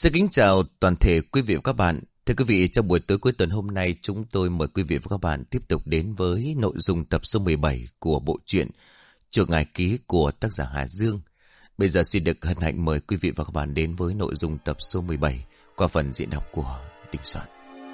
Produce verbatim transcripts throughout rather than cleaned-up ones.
Xin kính chào toàn thể quý vị và các bạn. Thưa quý vị, trong buổi tối cuối tuần hôm nay, chúng tôi mời quý vị và các bạn tiếp tục đến với nội dung tập số mười bảy của bộ truyện Chùa Ngải Ký của tác giả Hà Dương. Bây giờ xin được hân hạnh mời quý vị và các bạn đến với nội dung tập số mười bảy qua phần diễn đọc của Đình Soạn.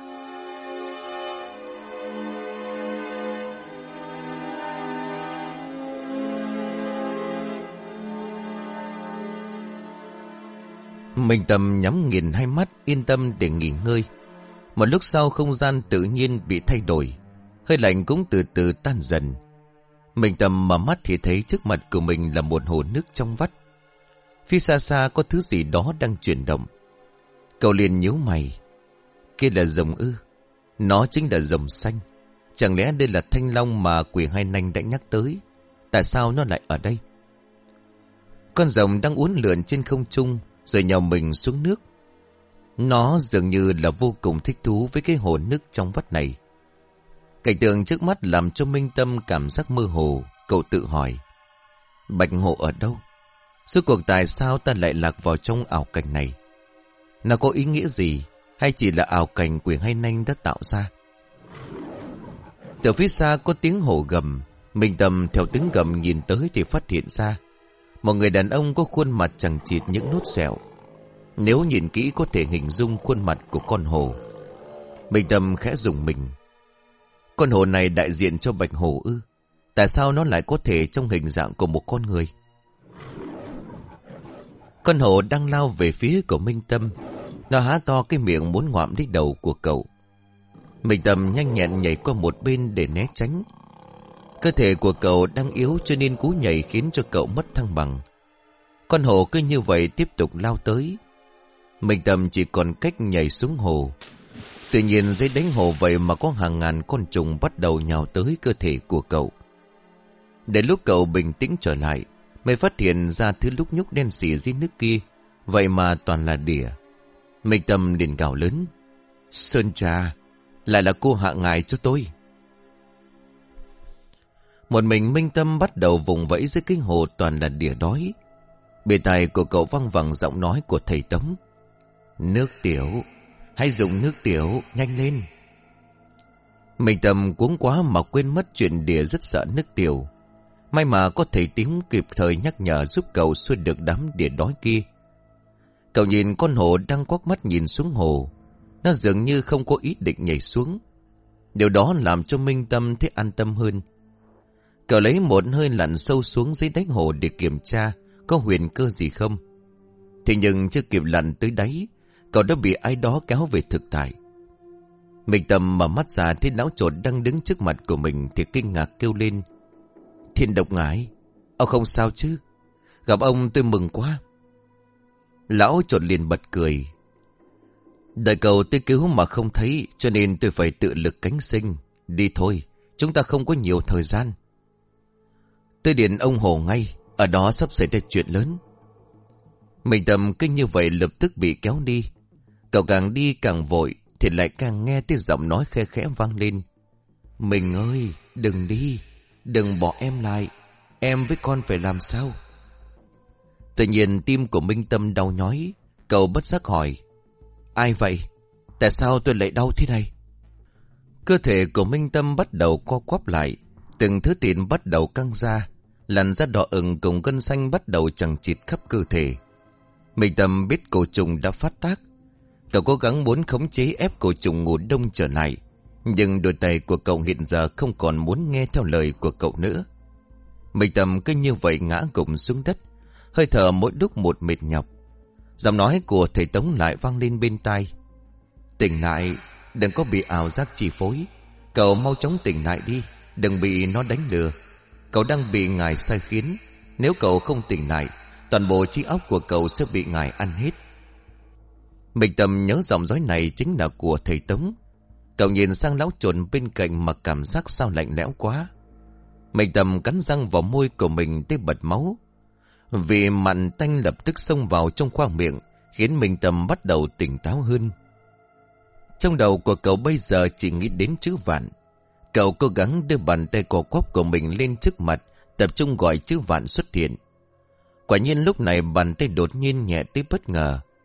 Minh Tâm nhắm nghiền hai mắt, yên tâm để nghỉ ngơi. Một lúc sau không gian tự nhiên bị thay đổi, hơi lạnh cũng từ từ tan dần. Minh Tâm mở mắt thì thấy trước mặt của mình là một hồ nước trong vắt. Phía xa xa có thứ gì đó đang chuyển động. Cậu liền nhíu mày. Kia là rồng ư? Nó chính là rồng xanh. Chẳng lẽ đây là thanh long mà quỷ Hai Nanh đã nhắc tới? Tại sao nó lại ở đây? Con rồng đang uốn lượn trên không trung rồi nhào mình xuống nước. Nó dường như là vô cùng thích thú với cái hồ nước trong vắt này. Cảnh tượng trước mắt làm cho Minh Tâm cảm giác mơ hồ. Cậu tự hỏi, Bạch Hồ ở đâu? Suốt cuộc tại sao ta lại lạc vào trong ảo cảnh này? Nó có ý nghĩa gì? Hay chỉ là ảo cảnh quỷ Hai Nanh đã tạo ra? Từ phía xa có tiếng hổ gầm. Minh Tâm theo tiếng gầm nhìn tới thì phát hiện ra một người đàn ông có khuôn mặt chằng chịt những nốt sẹo. Nếu nhìn kỹ có thể hình dung khuôn mặt của con hổ. Minh Tâm khẽ rùng mình. Con hổ này đại diện cho Bạch Hổ ư? Tại sao nó lại có thể trong hình dạng của một con người? Con hổ đang lao về phía của Minh Tâm. Nó há to cái miệng muốn ngoạm đích đầu của cậu. Minh Tâm nhanh nhẹn nhảy qua một bên để né tránh. Cơ thể của cậu đang yếu cho nên cú nhảy khiến cho cậu mất thăng bằng. Con hổ cứ như vậy tiếp tục lao tới. Minh Tâm chỉ còn cách nhảy xuống hồ. Tuy nhiên dưới đáy hồ vậy mà có hàng ngàn con trùng bắt đầu nhào tới cơ thể của cậu. Để lúc cậu bình tĩnh trở lại, mới phát hiện ra thứ lúc nhúc đen xỉ dưới nước kia, vậy mà toàn là đỉa. Minh Tâm liền gào lớn, Sơn Trà, lại là cô hạ ngài cho tôi. Một mình Minh Tâm bắt đầu vùng vẫy dưới cái hồ toàn là đỉa đói. Bề tai của cậu văng vẳng giọng nói của thầy Tống. Nước tiểu, hãy dùng nước tiểu, nhanh lên. Minh Tâm cuống quá mà quên mất chuyện đỉa rất sợ nước tiểu. May mà có thầy Tím kịp thời nhắc nhở giúp cậu xua được đám đỉa đói kia. Cậu nhìn con hổ đang quắc mắt nhìn xuống hồ. Nó dường như không có ý định nhảy xuống. Điều đó làm cho Minh Tâm thấy an tâm hơn. Cậu lấy một hơi lặn sâu xuống dưới đáy hồ để kiểm tra có huyền cơ gì không. Thế nhưng chưa kịp lặn tới đáy, cậu đã bị ai đó kéo về thực tại. Minh Tâm mở mắt ra thấy lão trột đang đứng trước mặt của mình thì kinh ngạc kêu lên, Thiên Độc Ngải, ông không sao chứ? Gặp ông tôi mừng quá. Lão trột liền bật cười. Đời cậu tôi cứu mà không thấy, cho nên tôi phải tự lực cánh sinh. Đi thôi, chúng ta không có nhiều thời gian. Tôi điện ông Hồ ngay, ở đó sắp xảy ra chuyện lớn. Minh Tâm kinh như vậy lập tức bị kéo đi. Cậu càng đi càng vội thì lại càng nghe tiếng giọng nói khe khẽ vang lên. Mình ơi, đừng đi, đừng bỏ em lại, em với con phải làm sao? Tự nhiên tim của Minh Tâm đau nhói. Cậu bất giác hỏi, ai vậy? Tại sao tôi lại đau thế này? Cơ thể của Minh Tâm bắt đầu co quắp lại. Từng thứ thịt bắt đầu căng ra. Làn da đỏ ửng cùng gân xanh bắt đầu chằng chịt khắp cơ thể. Minh Tâm biết cổ trùng đã phát tác. Cậu cố gắng muốn khống chế ép cổ trùng ngủ đông trở lại. Nhưng đôi tay của cậu hiện giờ không còn muốn nghe theo lời của cậu nữa. Minh Tâm cứ như vậy ngã gục xuống đất. Hơi thở mỗi lúc một mệt nhọc. Giọng nói của thầy Tống lại vang lên bên tai. Tỉnh lại, đừng có bị ảo giác chi phối. Cậu mau chóng tỉnh lại đi, đừng bị nó đánh lừa. Cậu đang bị ngài sai khiến. Nếu cậu không tỉnh lại, toàn bộ trí óc của cậu sẽ bị ngài ăn hết. Minh Tâm nhớ giọng nói này chính là của thầy Tống. Cậu nhìn sang lão trồn bên cạnh mà cảm giác sao lạnh lẽo quá. Minh Tâm cắn răng vào môi của mình tới bật máu. Vì mặn tanh lập tức xông vào trong khoang miệng, khiến Minh Tâm bắt đầu tỉnh táo hơn. Trong đầu của cậu bây giờ chỉ nghĩ đến chữ vạn. Cậu cố gắng đưa bàn tay cò quắp của mình lên trước mặt, tập trung gọi chữ vạn xuất hiện. Quả nhiên lúc này bàn tay đột nhiên nhẹ tới bất ngờ.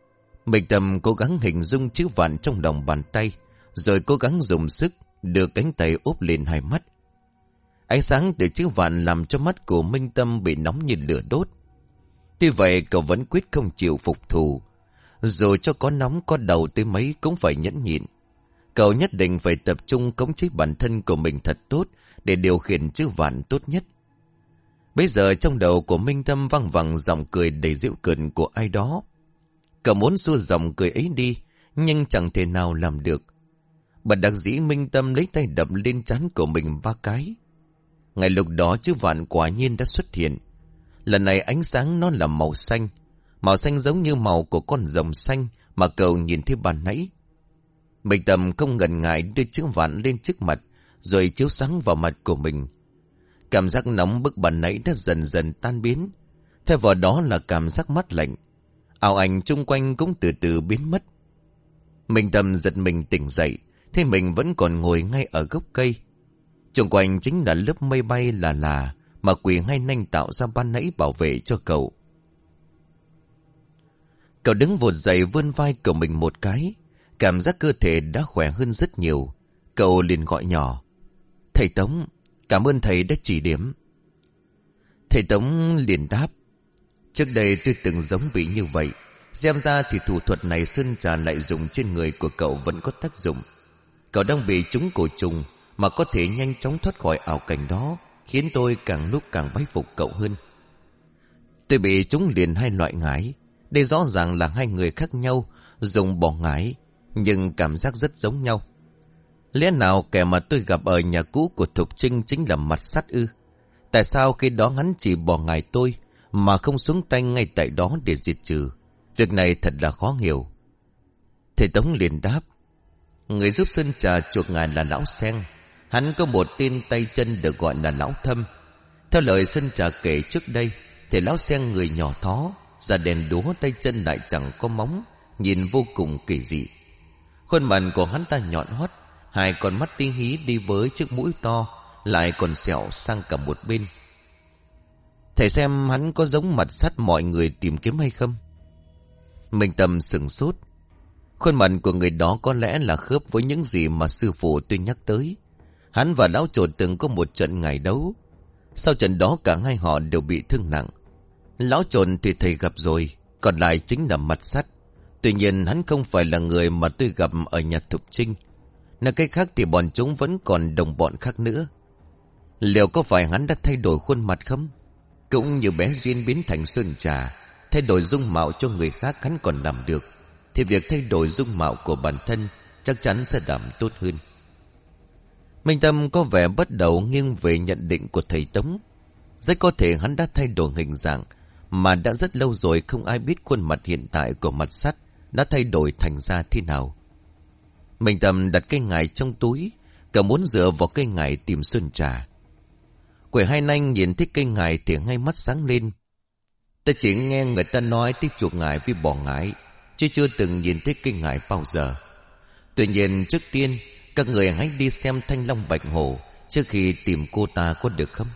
Minh Tâm cố gắng hình dung chữ vạn trong lòng bàn tay, rồi cố gắng dùng sức đưa cánh tay úp lên hai mắt. Ánh sáng từ chữ vạn làm cho mắt của Minh Tâm bị nóng như lửa đốt. Tuy vậy cậu vẫn quyết không chịu phục thù. Dù cho có nóng có đầu tới mấy cũng phải nhẫn nhịn. Cậu nhất định phải tập trung khống chế bản thân của mình thật tốt để điều khiển chữ vạn tốt nhất. Bây giờ trong đầu của Minh Tâm văng vẳng giọng cười đầy giễu cợt của ai đó. Cậu muốn xua giọng cười ấy đi, nhưng chẳng thể nào làm được. Bất đắc dĩ Minh Tâm lấy tay đập lên trán của mình ba cái. Ngay lúc đó chữ vạn quả nhiên đã xuất hiện. Lần này ánh sáng nó là màu xanh. Màu xanh giống như màu của con rồng xanh mà cậu nhìn thấy ban nãy. Minh Tâm không ngần ngại đưa chữ vạn lên trước mặt, rồi chiếu sáng vào mặt của mình. Cảm giác nóng bức ban nãy đã dần dần tan biến. Theo vào đó là cảm giác mát lạnh. Ảo ảnh chung quanh cũng từ từ biến mất. Minh Tâm giật mình tỉnh dậy, thế mình vẫn còn ngồi ngay ở gốc cây. Xung quanh chính là lớp mây bay là là mà Quỷ Hai Nanh tạo ra ban nãy bảo vệ cho cậu. Cậu đứng vụt dậy vươn vai của mình một cái. Cảm giác cơ thể đã khỏe hơn rất nhiều. Cậu liền gọi nhỏ: "Thầy Tống, cảm ơn thầy đã chỉ điểm." Thầy Tống liền đáp: "Trước đây tôi từng giống bị như vậy. Xem ra thì thủ thuật này sơn trà lại dùng trên người của cậu vẫn có tác dụng. Cậu đang bị trúng cổ trùng mà có thể nhanh chóng thoát khỏi ảo cảnh đó, khiến tôi càng lúc càng bái phục cậu hơn." Tôi bị trúng liền hai loại ngải. Đây rõ ràng là hai người khác nhau dùng bỏ ngải, nhưng cảm giác rất giống nhau. Lẽ nào kẻ mà tôi gặp ở nhà cũ của Thục Trinh chính là Mặt Sắt ư? Tại sao khi đó hắn chỉ bỏ ngải tôi mà không xuống tay ngay tại đó để diệt trừ? Việc này thật là khó hiểu. Thầy Tống liền đáp: "Người giúp sơn trà chuộc ngài là Lão Sen. Hắn có một tên tay chân được gọi là Lão Thâm. Theo lời sơn trà kể trước đây, thì Lão Sen người nhỏ thó, da đen đúa, tay chân lại chẳng có móng, nhìn vô cùng kỳ dị. Khuôn mặt của hắn ta nhọn hoắt, hai con mắt tinh hí đi với chiếc mũi to, lại còn sẹo sang cả một bên. Thầy xem hắn có giống Mặt Sắt mọi người tìm kiếm hay không?" Minh Tâm sừng sốt. Khuôn mặt của người đó có lẽ là khớp với những gì mà sư phụ tôi nhắc tới. Hắn và Lão Trồn từng có một trận ngày đấu. Sau trận đó cả hai họ đều bị thương nặng. Lão Trồn thì thầy gặp rồi, còn lại chính là Mặt Sắt. Tuy nhiên hắn không phải là người mà tôi gặp ở nhà Thục Trinh. Nói cách khác thì bọn chúng vẫn còn đồng bọn khác nữa. Liệu có phải hắn đã thay đổi khuôn mặt không? Cũng như bé Duyên biến thành sơn trà, thay đổi dung mạo cho người khác hắn còn làm được, thì việc thay đổi dung mạo của bản thân chắc chắn sẽ làm tốt hơn. Minh Tâm có vẻ bắt đầu nghiêng về nhận định của thầy Tống. Rất có thể hắn đã thay đổi hình dạng, mà đã rất lâu rồi không ai biết khuôn mặt hiện tại của Mặt Sắt đã thay đổi thành ra thế nào. Minh Tâm đặt cây ngải trong túi, cậu muốn dựa vào cây ngải tìm sơn trà. Quỷ Hai Nanh nhìn thấy cây ngải thì ngay mắt sáng lên. "Ta chỉ nghe người ta nói tới chuộc ngải với bỏ ngải, chứ chưa từng nhìn thấy cây ngải bao giờ. Tuy nhiên trước tiên các người hãy đi xem Thanh Long Bạch Hổ trước khi tìm cô ta có được không?"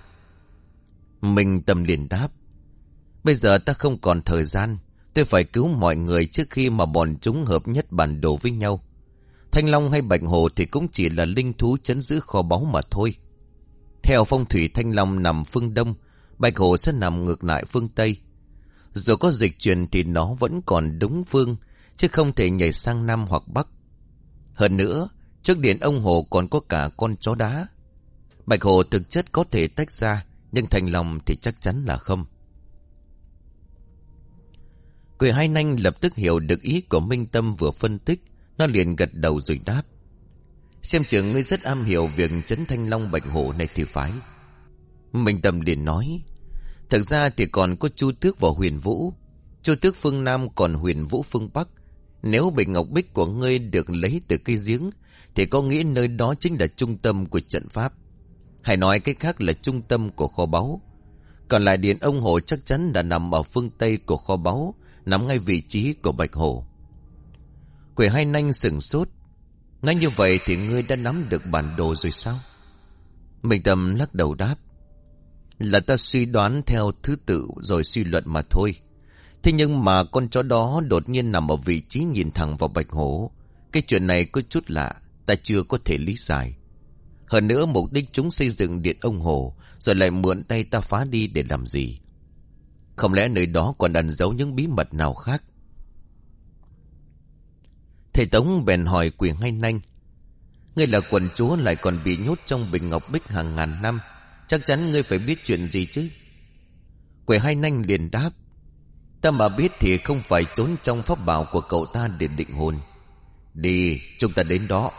Minh Tâm liền đáp: "Bây giờ ta không còn thời gian. Tôi phải cứu mọi người trước khi mà bọn chúng hợp nhất bản đồ với nhau. Thanh Long hay Bạch Hổ thì cũng chỉ là linh thú trấn giữ kho báu mà thôi. Theo phong thủy, Thanh Long nằm phương Đông, Bạch Hổ sẽ nằm ngược lại phương Tây. Dù có dịch chuyển thì nó vẫn còn đúng phương, chứ không thể nhảy sang Nam hoặc Bắc. Hơn nữa, trước điện ông Hồ còn có cả con chó đá. Bạch Hổ thực chất có thể tách ra, nhưng Thanh Long thì chắc chắn là không." Quỷ Hai Nanh lập tức hiểu được ý của Minh Tâm vừa phân tích. Nó liền gật đầu rồi đáp: "Xem chừng ngươi rất am hiểu việc trấn Thanh Long Bạch Hổ này thì phải." Minh Tâm liền nói: "Thực ra thì còn có Chu Tước và Huyền Vũ. Chu Tước phương Nam, còn Huyền Vũ phương Bắc. Nếu bình ngọc bích của ngươi được lấy từ cây giếng, thì có nghĩa nơi đó chính là trung tâm của trận pháp. Hay nói cách khác là trung tâm của kho báu. Còn lại điện ông Hồ chắc chắn đã nằm ở phương Tây của kho báu, nằm ngay vị trí của Bạch Hổ." Quỷ Hai Nanh sừng sốt. "Nói như vậy thì ngươi đã nắm được bản đồ rồi sao?" Minh Tâm lắc đầu đáp: "Là ta suy đoán theo thứ tự rồi suy luận mà thôi. Thế nhưng mà con chó đó đột nhiên nằm ở vị trí nhìn thẳng vào Bạch Hổ. Cái chuyện này có chút lạ, ta chưa có thể lý giải. Hơn nữa mục đích chúng xây dựng điện ông Hổ rồi lại mượn tay ta phá đi để làm gì? Không lẽ nơi đó còn ẩn giấu những bí mật nào khác? Thầy Tống bèn hỏi Quỷ Hai Nanh: ngươi là quận chúa lại còn bị nhốt trong bình ngọc bích hàng ngàn năm, chắc chắn ngươi phải biết chuyện gì chứ? Quỷ Hai Nanh liền đáp: ta mà biết thì không phải trốn trong pháp bảo của cậu ta để định hồn. Đi, chúng ta đến đó.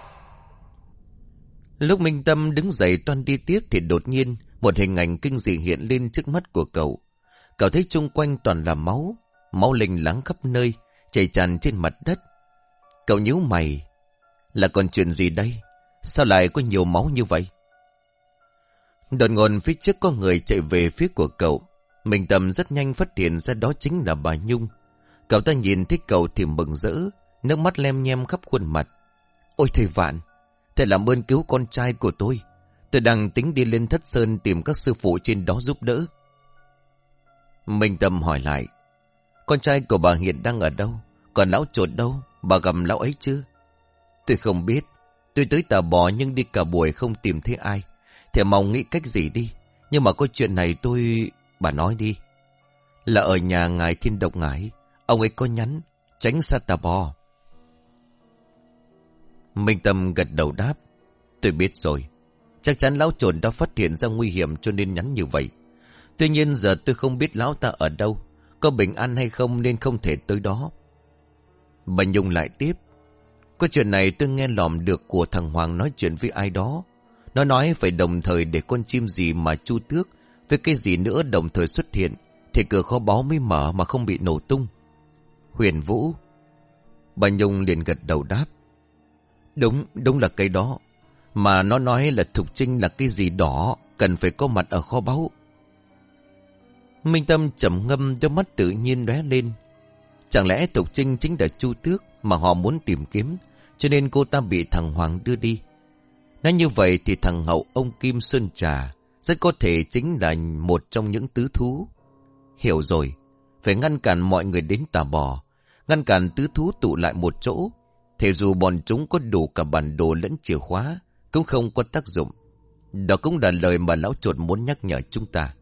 Lúc Minh Tâm đứng dậy toan đi tiếp thì đột nhiên một hình ảnh kinh dị hiện lên trước mắt của cậu. Cậu thấy chung quanh toàn là máu, máu lênh láng khắp nơi, chảy tràn trên mặt đất. Cậu nhíu mày, là còn chuyện gì đây? Sao lại có nhiều máu như vậy? Đột ngột phía trước có người chạy về phía của cậu. Minh Tâm rất nhanh phát hiện ra đó chính là bà Nhung. Cậu ta nhìn thấy cậu thì mừng rỡ, nước mắt lem nhem khắp khuôn mặt. Ôi thầy Vạn, thầy làm ơn cứu con trai của tôi. Tôi đang tính đi lên Thất Sơn tìm các sư phụ trên đó giúp đỡ. Minh Tâm hỏi lại: con trai của bà hiện đang ở đâu? Còn lão Chột đâu? Bà gặp lão ấy chưa? Tôi không biết. Tôi tới Tà Bò nhưng đi cả buổi không tìm thấy ai. Thì mong nghĩ cách gì đi. Nhưng mà có chuyện này tôi... Bà nói đi. Là ở nhà ngài Thiên Độc Ngải. Ông ấy có nhắn tránh xa Tà Bò. Minh Tâm gật đầu đáp: tôi biết rồi. Chắc chắn lão Chột đã phát hiện ra nguy hiểm cho nên nhắn như vậy. Tuy nhiên giờ tôi không biết lão ta ở đâu, có bình an hay không nên không thể tới đó. Bà Nhung lại tiếp: có chuyện này tôi nghe lòm được của thằng Hoàng nói chuyện với ai đó. Nó nói phải đồng thời để con chim gì mà Chu Tước với cái gì nữa đồng thời xuất hiện thì cửa kho báu mới mở mà không bị nổ tung. Huyền Vũ. Bà Nhung liền gật đầu đáp: Đúng, đúng là cái đó. Mà nó nói là Thục Trinh là cái gì đỏ, cần phải có mặt ở kho báu. Minh Tâm trầm ngâm, đôi mắt tự nhiên lóe lên. Chẳng lẽ Thục Trinh chính là Chu Tước mà họ muốn tìm kiếm, cho nên cô ta bị thằng Hoàng đưa đi. Nói như vậy thì thằng hậu ông Kim Sơn Trà rất có thể chính là một trong những tứ thú. Hiểu rồi, phải ngăn cản mọi người đến Tà Bò, ngăn cản tứ thú tụ lại một chỗ. Thì dù bọn chúng có đủ cả bản đồ lẫn chìa khóa cũng không có tác dụng. Đó cũng là lời mà lão Chuột muốn nhắc nhở chúng ta.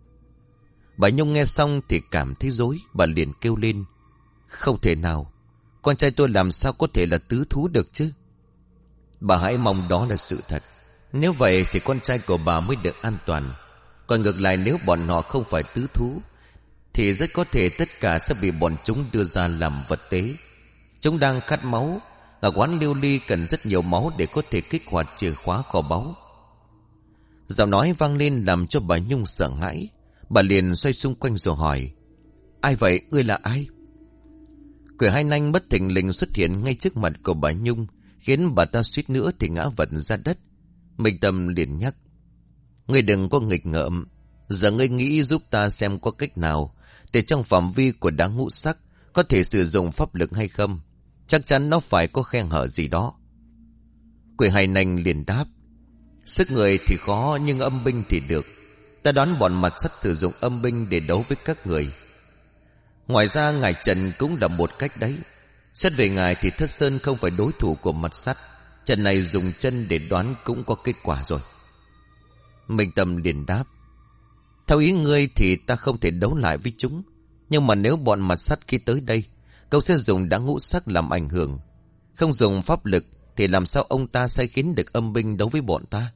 Bà Nhung nghe xong thì cảm thấy rối. Bà liền kêu lên: không thể nào, con trai tôi làm sao có thể là tứ thú được chứ? Bà hãy mong đó là sự thật. Nếu vậy thì con trai của bà mới được an toàn. Còn ngược lại, nếu bọn họ không phải tứ thú thì rất có thể tất cả sẽ bị bọn chúng đưa ra làm vật tế. Chúng đang khát máu. Ở quán Liêu Ly cần rất nhiều máu để có thể kích hoạt chìa khóa kho báu. Giọng nói vang lên làm cho bà Nhung sợ hãi. Bà liền xoay xung quanh rồi hỏi: ai vậy? Ngươi là ai? Quỷ Hai Nanh bất thình lình xuất hiện ngay trước mặt của bà Nhung, khiến bà ta suýt nữa thì ngã vật ra đất. Minh Tâm liền nhắc: ngươi đừng có nghịch ngợm. Giờ ngươi nghĩ giúp ta xem có cách nào để trong phạm vi của đá ngũ sắc có thể sử dụng pháp lực hay không. Chắc chắn nó phải có khe hở gì đó. Quỷ Hai Nanh liền đáp: sức người thì khó, nhưng âm binh thì được. Ta đoán bọn mặt sắt sử dụng âm binh để đấu với các người. Ngoài ra ngài Trần cũng là một cách đấy. Xét về ngài thì Thất Sơn không phải đối thủ của mặt sắt. Trận này dùng chân để đoán cũng có kết quả rồi. Minh Tâm liền đáp: theo ý ngươi thì ta không thể đấu lại với chúng. Nhưng mà nếu bọn mặt sắt khi tới đây, cậu sẽ dùng đá ngũ sắc làm ảnh hưởng. Không dùng pháp lực thì làm sao ông ta sai khiến được âm binh đấu với bọn ta?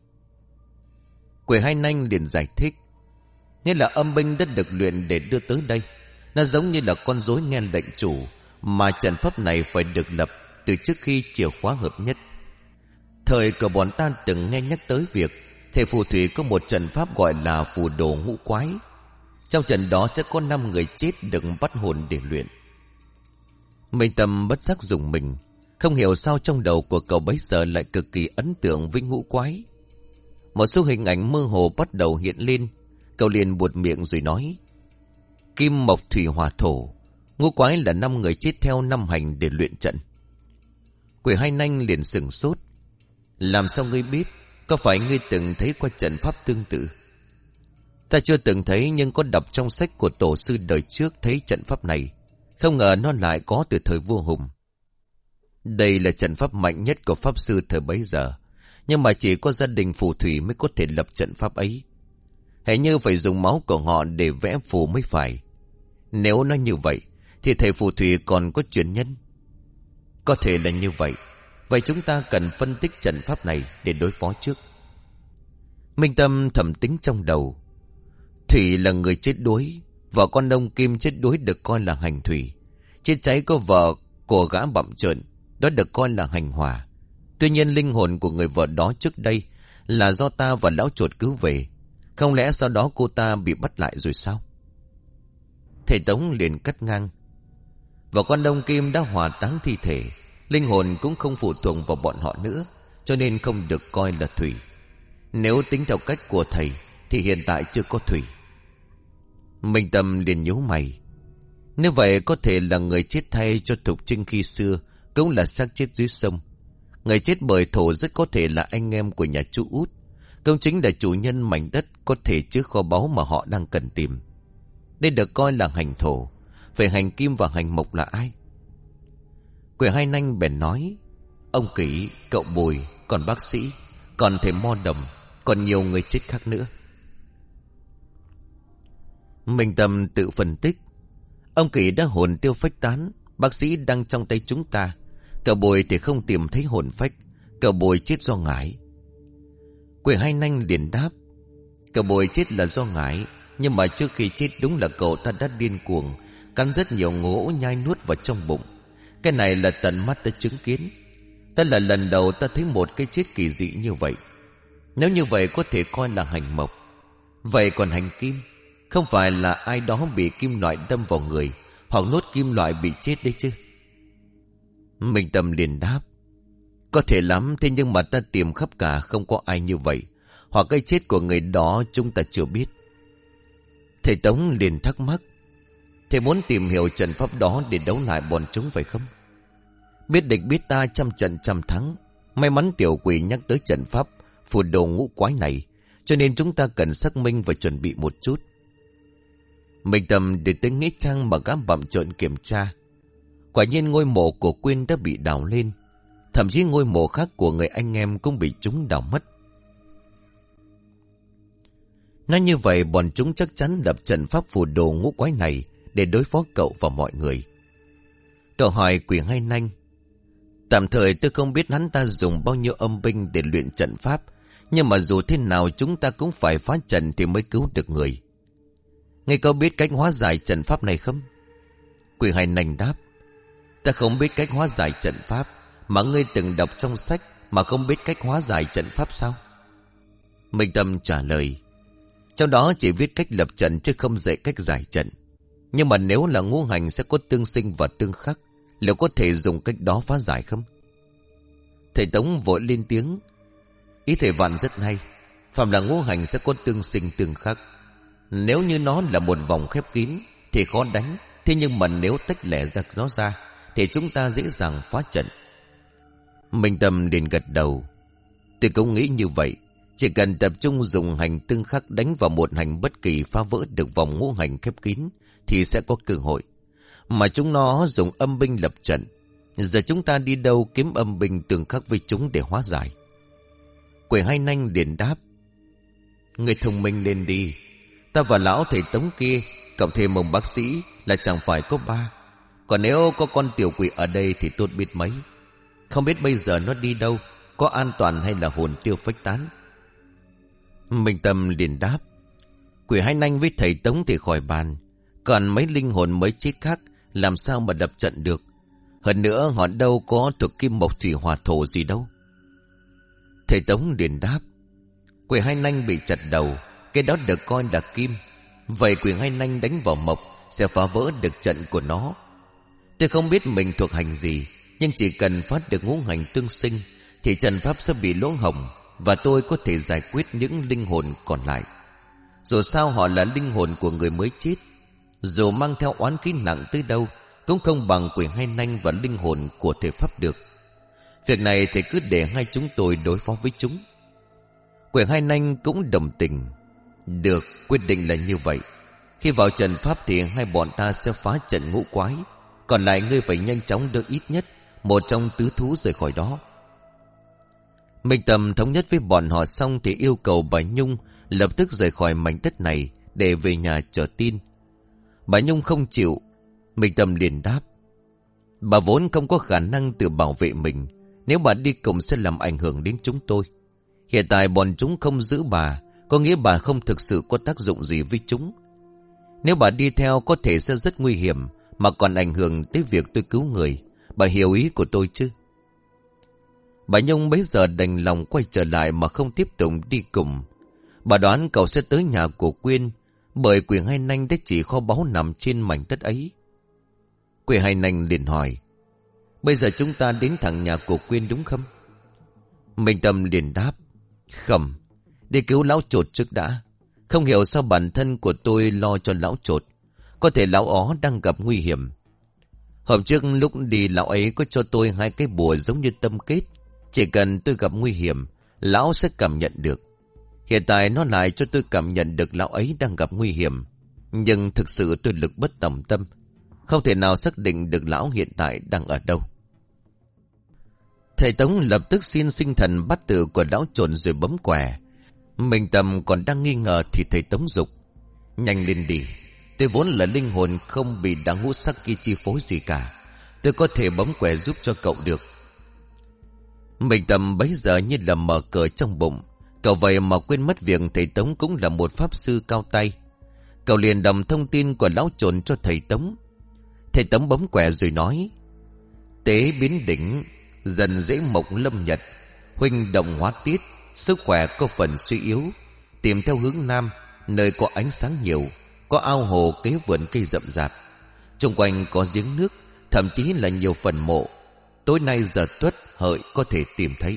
Quỷ Hai Nanh liền giải thích: nghĩa là âm binh đã được luyện để đưa tới đây. Nó giống như là con rối nghe lệnh chủ, mà trận pháp này phải được lập từ trước khi chìa khóa hợp nhất. Thời của bọn ta từng nghe nhắc tới việc thầy phù thủy có một trận pháp gọi là phù đồ ngũ quái. Trong trận đó sẽ có năm người chết được bắt hồn để luyện. Minh Tâm bất giác dùng mình. Không hiểu sao trong đầu của cậu bấy giờ lại cực kỳ ấn tượng với ngũ quái. Một số hình ảnh mơ hồ bắt đầu hiện lên. Cậu liền buột miệng rồi nói: kim mộc thủy hỏa thổ, ngũ quái là năm người chết theo năm hành để luyện trận. Quỷ Hai Nanh liền sửng sốt: làm sao ngươi biết? Có phải ngươi từng thấy qua trận pháp tương tự? Ta chưa từng thấy nhưng có đọc trong sách của tổ sư đời trước thấy trận pháp này. Không ngờ nó lại có từ thời vua Hùng. Đây là trận pháp mạnh nhất của pháp sư thời bấy giờ. Nhưng mà chỉ có gia đình phù thủy mới có thể lập trận pháp ấy. Hãy như phải dùng máu của họ để vẽ phù mới phải. Nếu nói như vậy thì thầy phù thủy còn có truyền nhân. Có thể là như vậy. Vậy chúng ta cần phân tích trận pháp này để đối phó trước. Minh Tâm thầm tính trong đầu. Thủy là người chết đuối. Vợ con ông Kim chết đuối được coi là hành thủy. Chết cháy có vợ của gã bặm trợn, đó được coi là hành hỏa. Tuy nhiên linh hồn của người vợ đó trước đây là do ta và lão chuột cứu về. Không lẽ sau đó cô ta bị bắt lại rồi sao? Thầy Tống liền cắt ngang. Vợ con ông Kim đã hỏa táng thi thể. Linh hồn cũng không phụ thuộc vào bọn họ nữa, cho nên không được coi là thủy. Nếu tính theo cách của thầy thì hiện tại chưa có thủy. Minh Tâm liền nhíu mày. Nếu vậy có thể là người chết thay cho Thục Trinh khi xưa cũng là xác chết dưới sông. Người chết bởi thổ rất có thể là anh em của nhà chú Út. Công chính là chủ nhân mảnh đất có thể chứa kho báu mà họ đang cần tìm. Đây được coi là hành thổ. Vậy hành kim và hành mộc là ai? Quỷ Hai Nanh bèn nói. Ông Kỷ, cậu Bùi, còn bác sĩ, còn thầy Mo Đồng, còn nhiều người chết khác nữa. Minh Tâm tự phân tích. Ông Kỷ đã hồn tiêu phách tán. Bác sĩ đang trong tay chúng ta. Cậu Bùi thì không tìm thấy hồn phách. Cậu Bùi chết do ngải. Quỷ Hai Nanh liền đáp. Cậu Bùi chết là do ngải. Nhưng mà trước khi chết đúng là cậu ta đã điên cuồng, cắn rất nhiều gỗ nhai nuốt vào trong bụng. Cái này là tận mắt ta chứng kiến. Ta là lần đầu ta thấy một cái chết kỳ dị như vậy. Nếu như vậy có thể coi là hành mộc. Vậy còn hành kim, không phải là ai đó bị kim loại đâm vào người, hoặc nốt kim loại bị chết đấy chứ? Minh Tâm liền đáp. Có thể lắm, thế nhưng mà ta tìm khắp cả không có ai như vậy. Hoặc cái chết của người đó chúng ta chưa biết. Thầy Tống liền thắc mắc. Thầy muốn tìm hiểu trận pháp đó để đấu lại bọn chúng phải không? Biết địch biết ta trăm trận trăm thắng. May mắn tiểu quỷ nhắc tới trận pháp phù đồ ngũ quái này, cho nên chúng ta cần xác minh và chuẩn bị một chút. Minh Tâm để tới nghĩa trang mà gã bặm trợn kiểm tra. Quả nhiên ngôi mộ của Quyên đã bị đào lên. Thậm chí ngôi mộ khác của người anh em cũng bị chúng đào mất. Nói như vậy bọn chúng chắc chắn lập trận pháp phù đồ ngũ quái này để đối phó cậu và mọi người. Cậu hỏi Quỷ Hai Nanh. Tạm thời tôi không biết hắn ta dùng bao nhiêu âm binh để luyện trận pháp, nhưng mà dù thế nào chúng ta cũng phải phá trận thì mới cứu được người. Ngươi có biết cách hóa giải trận pháp này không? Quỷ Hai Nanh đáp. Ta không biết cách hóa giải trận pháp, mà ngươi từng đọc trong sách mà không biết cách hóa giải trận pháp sao? Minh Tâm trả lời. Trong đó chỉ viết cách lập trận chứ không dạy cách giải trận. Nhưng mà nếu là ngũ hành sẽ có tương sinh và tương khắc, liệu có thể dùng cách đó phá giải không? Thầy Tống vội lên tiếng. Ý thầy Vạn rất hay. Phạm là ngũ hành sẽ có tương sinh tương khắc. Nếu như nó là một vòng khép kín thì khó đánh. Thế nhưng mà nếu tách lẻ ra nó ra thì chúng ta dễ dàng phá trận. Minh Tâm liền gật đầu. Tôi cũng nghĩ như vậy. Chỉ cần tập trung dùng hành tương khắc đánh vào một hành bất kỳ phá vỡ được vòng ngũ hành khép kín thì sẽ có cơ hội. Mà chúng nó dùng âm binh lập trận. Giờ chúng ta đi đâu kiếm âm binh tương khắc với chúng để hóa giải? Quỷ Hai Nanh liền đáp. Người thông minh lên đi. Ta và lão thầy Tống kia cộng thêm ông bác sĩ là chẳng phải có ba. Còn nếu có con tiểu quỷ ở đây thì tốt biết mấy. Không biết bây giờ nó đi đâu, có an toàn hay là hồn tiêu phách tán? Minh Tâm liền đáp. Quỷ Hai Nanh với thầy Tống thì khỏi bàn. Còn mấy linh hồn mới chết khác làm sao mà đập trận được. Hơn nữa họ đâu có thuộc kim mộc thủy hỏa thổ gì đâu. Thầy Tống liền đáp. Quỷ Hai Nanh bị chặt đầu, cái đó được coi là kim. Vậy Quỷ Hai Nanh đánh vào mộc sẽ phá vỡ được trận của nó. Tôi không biết mình thuộc hành gì, nhưng chỉ cần phát được ngũ hành tương sinh thì trận pháp sẽ bị lỗ hổng, và tôi có thể giải quyết những linh hồn còn lại. Dù sao họ là linh hồn của người mới chết, dù mang theo oán khí nặng tới đâu cũng không bằng Quỷ Hai Nanh và linh hồn của thể pháp được. Việc này thì cứ để hai chúng tôi đối phó với chúng. Quỷ Hai Nanh cũng đồng tình. Được, quyết định là như vậy. Khi vào trận pháp thì hai bọn ta sẽ phá trận ngũ quái. Còn lại ngươi phải nhanh chóng đưa ít nhất một trong tứ thú rời khỏi đó. Minh Tâm thống nhất với bọn họ xong thì yêu cầu bà Nhung lập tức rời khỏi mảnh đất này để về nhà chờ tin. Bà Nhung không chịu. Minh Tâm liền đáp: bà vốn không có khả năng tự bảo vệ mình. Nếu bà đi cùng sẽ làm ảnh hưởng đến chúng tôi. Hiện tại bọn chúng không giữ bà, có nghĩa bà không thực sự có tác dụng gì với chúng. Nếu bà đi theo có thể sẽ rất nguy hiểm, mà còn ảnh hưởng tới việc tôi cứu người. Bà hiểu ý của tôi chứ? Bà Nhung bấy giờ đành lòng quay trở lại mà không tiếp tục đi cùng. Bà đoán cậu sẽ tới nhà của Quyên, bởi Quỷ Hai Nanh đã chỉ kho báu nằm trên mảnh đất ấy. Quỷ Hai Nanh liền hỏi: bây giờ chúng ta đến thẳng nhà của Quyên đúng không? Minh Tâm liền đáp: không, đi cứu lão chột trước đã. Không hiểu sao bản thân của tôi lo cho lão chột. Có thể lão ó đang gặp nguy hiểm. Hôm trước lúc đi lão ấy có cho tôi hai cái bùa giống như tâm kết. Chỉ cần tôi gặp nguy hiểm, lão sẽ cảm nhận được. Hiện tại nó lại cho tôi cảm nhận được lão ấy đang gặp nguy hiểm. Nhưng thực sự tôi lực bất tòng tâm, không thể nào xác định được lão hiện tại đang ở đâu. Thầy Tống lập tức xin sinh thần bắt tự của lão trộn rồi bấm quẻ. Minh Tâm còn đang nghi ngờ thì thầy Tống dục: nhanh lên đi. Tôi vốn là linh hồn không bị đám ngũ sắc kia chi phối gì cả. Tôi có thể bấm quẻ giúp cho cậu được. Minh Tâm bấy giờ như là mở cờ trong bụng. Cậu vậy mà quên mất việc thầy Tống cũng là một pháp sư cao tay. Cậu liền đầm thông tin của lão trộn cho thầy Tống. Thầy Tống bấm quẻ rồi nói: tế biến đỉnh, dần dễ mộng lâm nhật, huynh động hóa tiết, sức khỏe có phần suy yếu. Tìm theo hướng nam, nơi có ánh sáng nhiều, có ao hồ kế vườn cây rậm rạp. Xung quanh có giếng nước, thậm chí là nhiều phần mộ. Tối nay giờ tuất hợi có thể tìm thấy.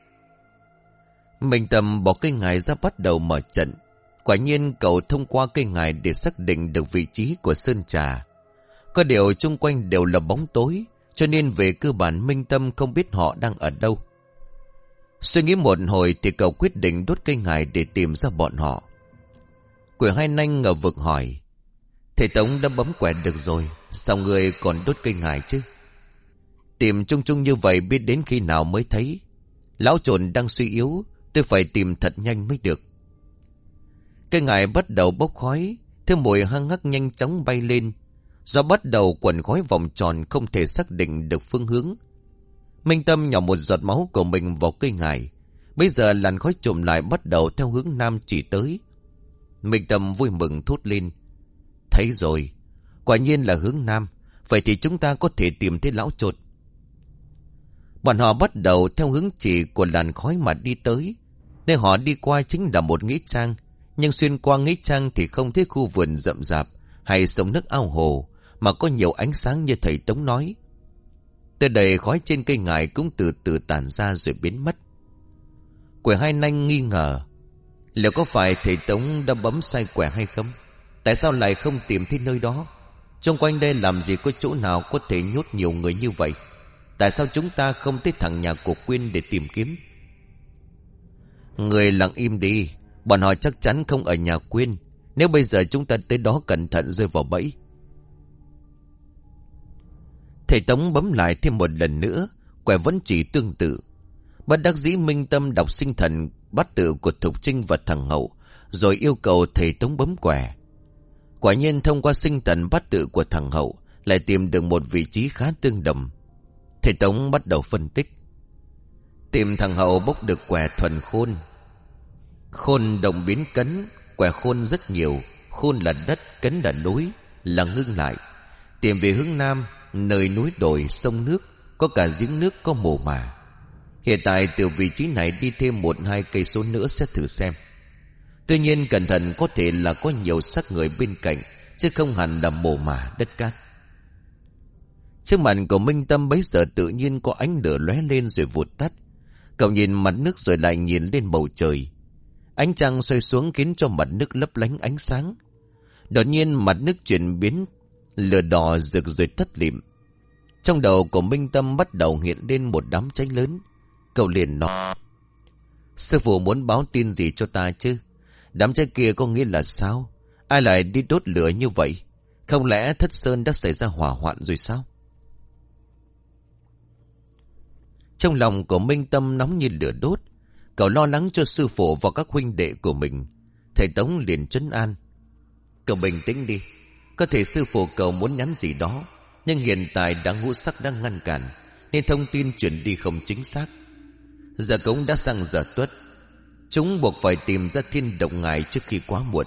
Minh Tâm bỏ cây ngải ra bắt đầu mở trận. Quả nhiên cậu thông qua cây ngải để xác định được vị trí của sơn trà. Có điều chung quanh đều là bóng tối, cho nên về cơ bản Minh Tâm không biết họ đang ở đâu. Suy nghĩ một hồi thì cậu quyết định đốt cây ngải để tìm ra bọn họ. Quỷ Hai Nanh ngờ vực hỏi: thầy Tống đã bấm quẹt được rồi, sao người còn đốt cây ngải chứ? Tìm chung chung như vậy biết đến khi nào mới thấy. Lão trộn đang suy yếu, tôi phải tìm thật nhanh mới được. Cây ngải bắt đầu bốc khói, thứ mùi hăng hắc nhanh chóng bay lên. Gió bắt đầu quẩn khói vòng tròn, không thể xác định được phương hướng. Minh Tâm nhỏ một giọt máu của mình vào cây ngải. Bây giờ làn khói trộm lại bắt đầu theo hướng nam chỉ tới. Minh Tâm vui mừng thốt lên: thấy rồi, quả nhiên là hướng nam. Vậy thì chúng ta có thể tìm thấy lão chột. Bọn họ bắt đầu theo hướng chỉ của làn khói mà đi tới. Nơi họ đi qua chính là một nghĩa trang. Nhưng xuyên qua nghĩa trang thì không thấy khu vườn rậm rạp hay sông nước ao hồ, mà có nhiều ánh sáng như thầy Tống nói. Tới đây khói trên cây ngải cũng từ từ tản ra rồi biến mất. Quỷ Hai Nanh nghi ngờ: liệu có phải thầy Tống đã bấm sai quẻ hay không? Tại sao lại không tìm thấy nơi đó? Trong quanh đây làm gì có chỗ nào có thể nhốt nhiều người như vậy? Tại sao chúng ta không tới thẳng nhà của Quyên để tìm kiếm? Người lặng im đi. Bọn họ chắc chắn không ở nhà Quyên. Nếu bây giờ chúng ta tới đó cẩn thận rơi vào bẫy. Thầy Tống bấm lại thêm một lần nữa, quẻ vẫn chỉ tương tự. Bất đắc dĩ Minh Tâm đọc sinh thần bát tự của Thục Trinh và thằng Hậu, rồi yêu cầu thầy Tống bấm quẻ. Quả nhiên thông qua sinh thần bát tự của thằng Hậu lại tìm được một vị trí khá tương đồng. Thầy Tống bắt đầu phân tích. Tìm thằng Hậu bốc được quẻ thuần khôn. Khôn đồng biến cấn, quẻ khôn rất nhiều. Khôn là đất, cấn là núi, là ngưng lại. Tìm về hướng nam, nơi núi đồi, sông nước, có cả giếng nước, có mồ mả. Hiện tại từ vị trí này đi thêm một hai cây số nữa sẽ thử xem. Tuy nhiên cẩn thận, có thể là có nhiều xác người bên cạnh, chứ không hẳn là mồ mả đất cát. Trước mặt của Minh Tâm bấy giờ tự nhiên có ánh lửa lóe lên rồi vụt tắt. Cậu nhìn mặt nước rồi lại nhìn lên bầu trời. Ánh trăng xoay xuống khiến cho mặt nước lấp lánh ánh sáng. Đột nhiên mặt nước chuyển biến, lửa đỏ rực rồi tắt lịm. Trong đầu của Minh Tâm bắt đầu hiện lên một đám cháy lớn. Cậu liền nói: sư phụ muốn báo tin gì cho ta chứ? Đám cháy kia có nghĩa là sao? Ai lại đi đốt lửa như vậy? Không lẽ Thất Sơn đã xảy ra hỏa hoạn rồi sao? Trong lòng của Minh Tâm nóng như lửa đốt. Cậu lo lắng cho sư phụ và các huynh đệ của mình. Thầy Tống liền trấn an. Cậu bình tĩnh đi. Có thể sư phụ cậu muốn nhắn gì đó, nhưng hiện tại đám ngũ sắc đang ngăn cản, nên thông tin chuyển đi không chính xác. Giờ cũng đã sang giờ tuất, chúng buộc phải tìm ra thiên độc ngài trước khi quá muộn.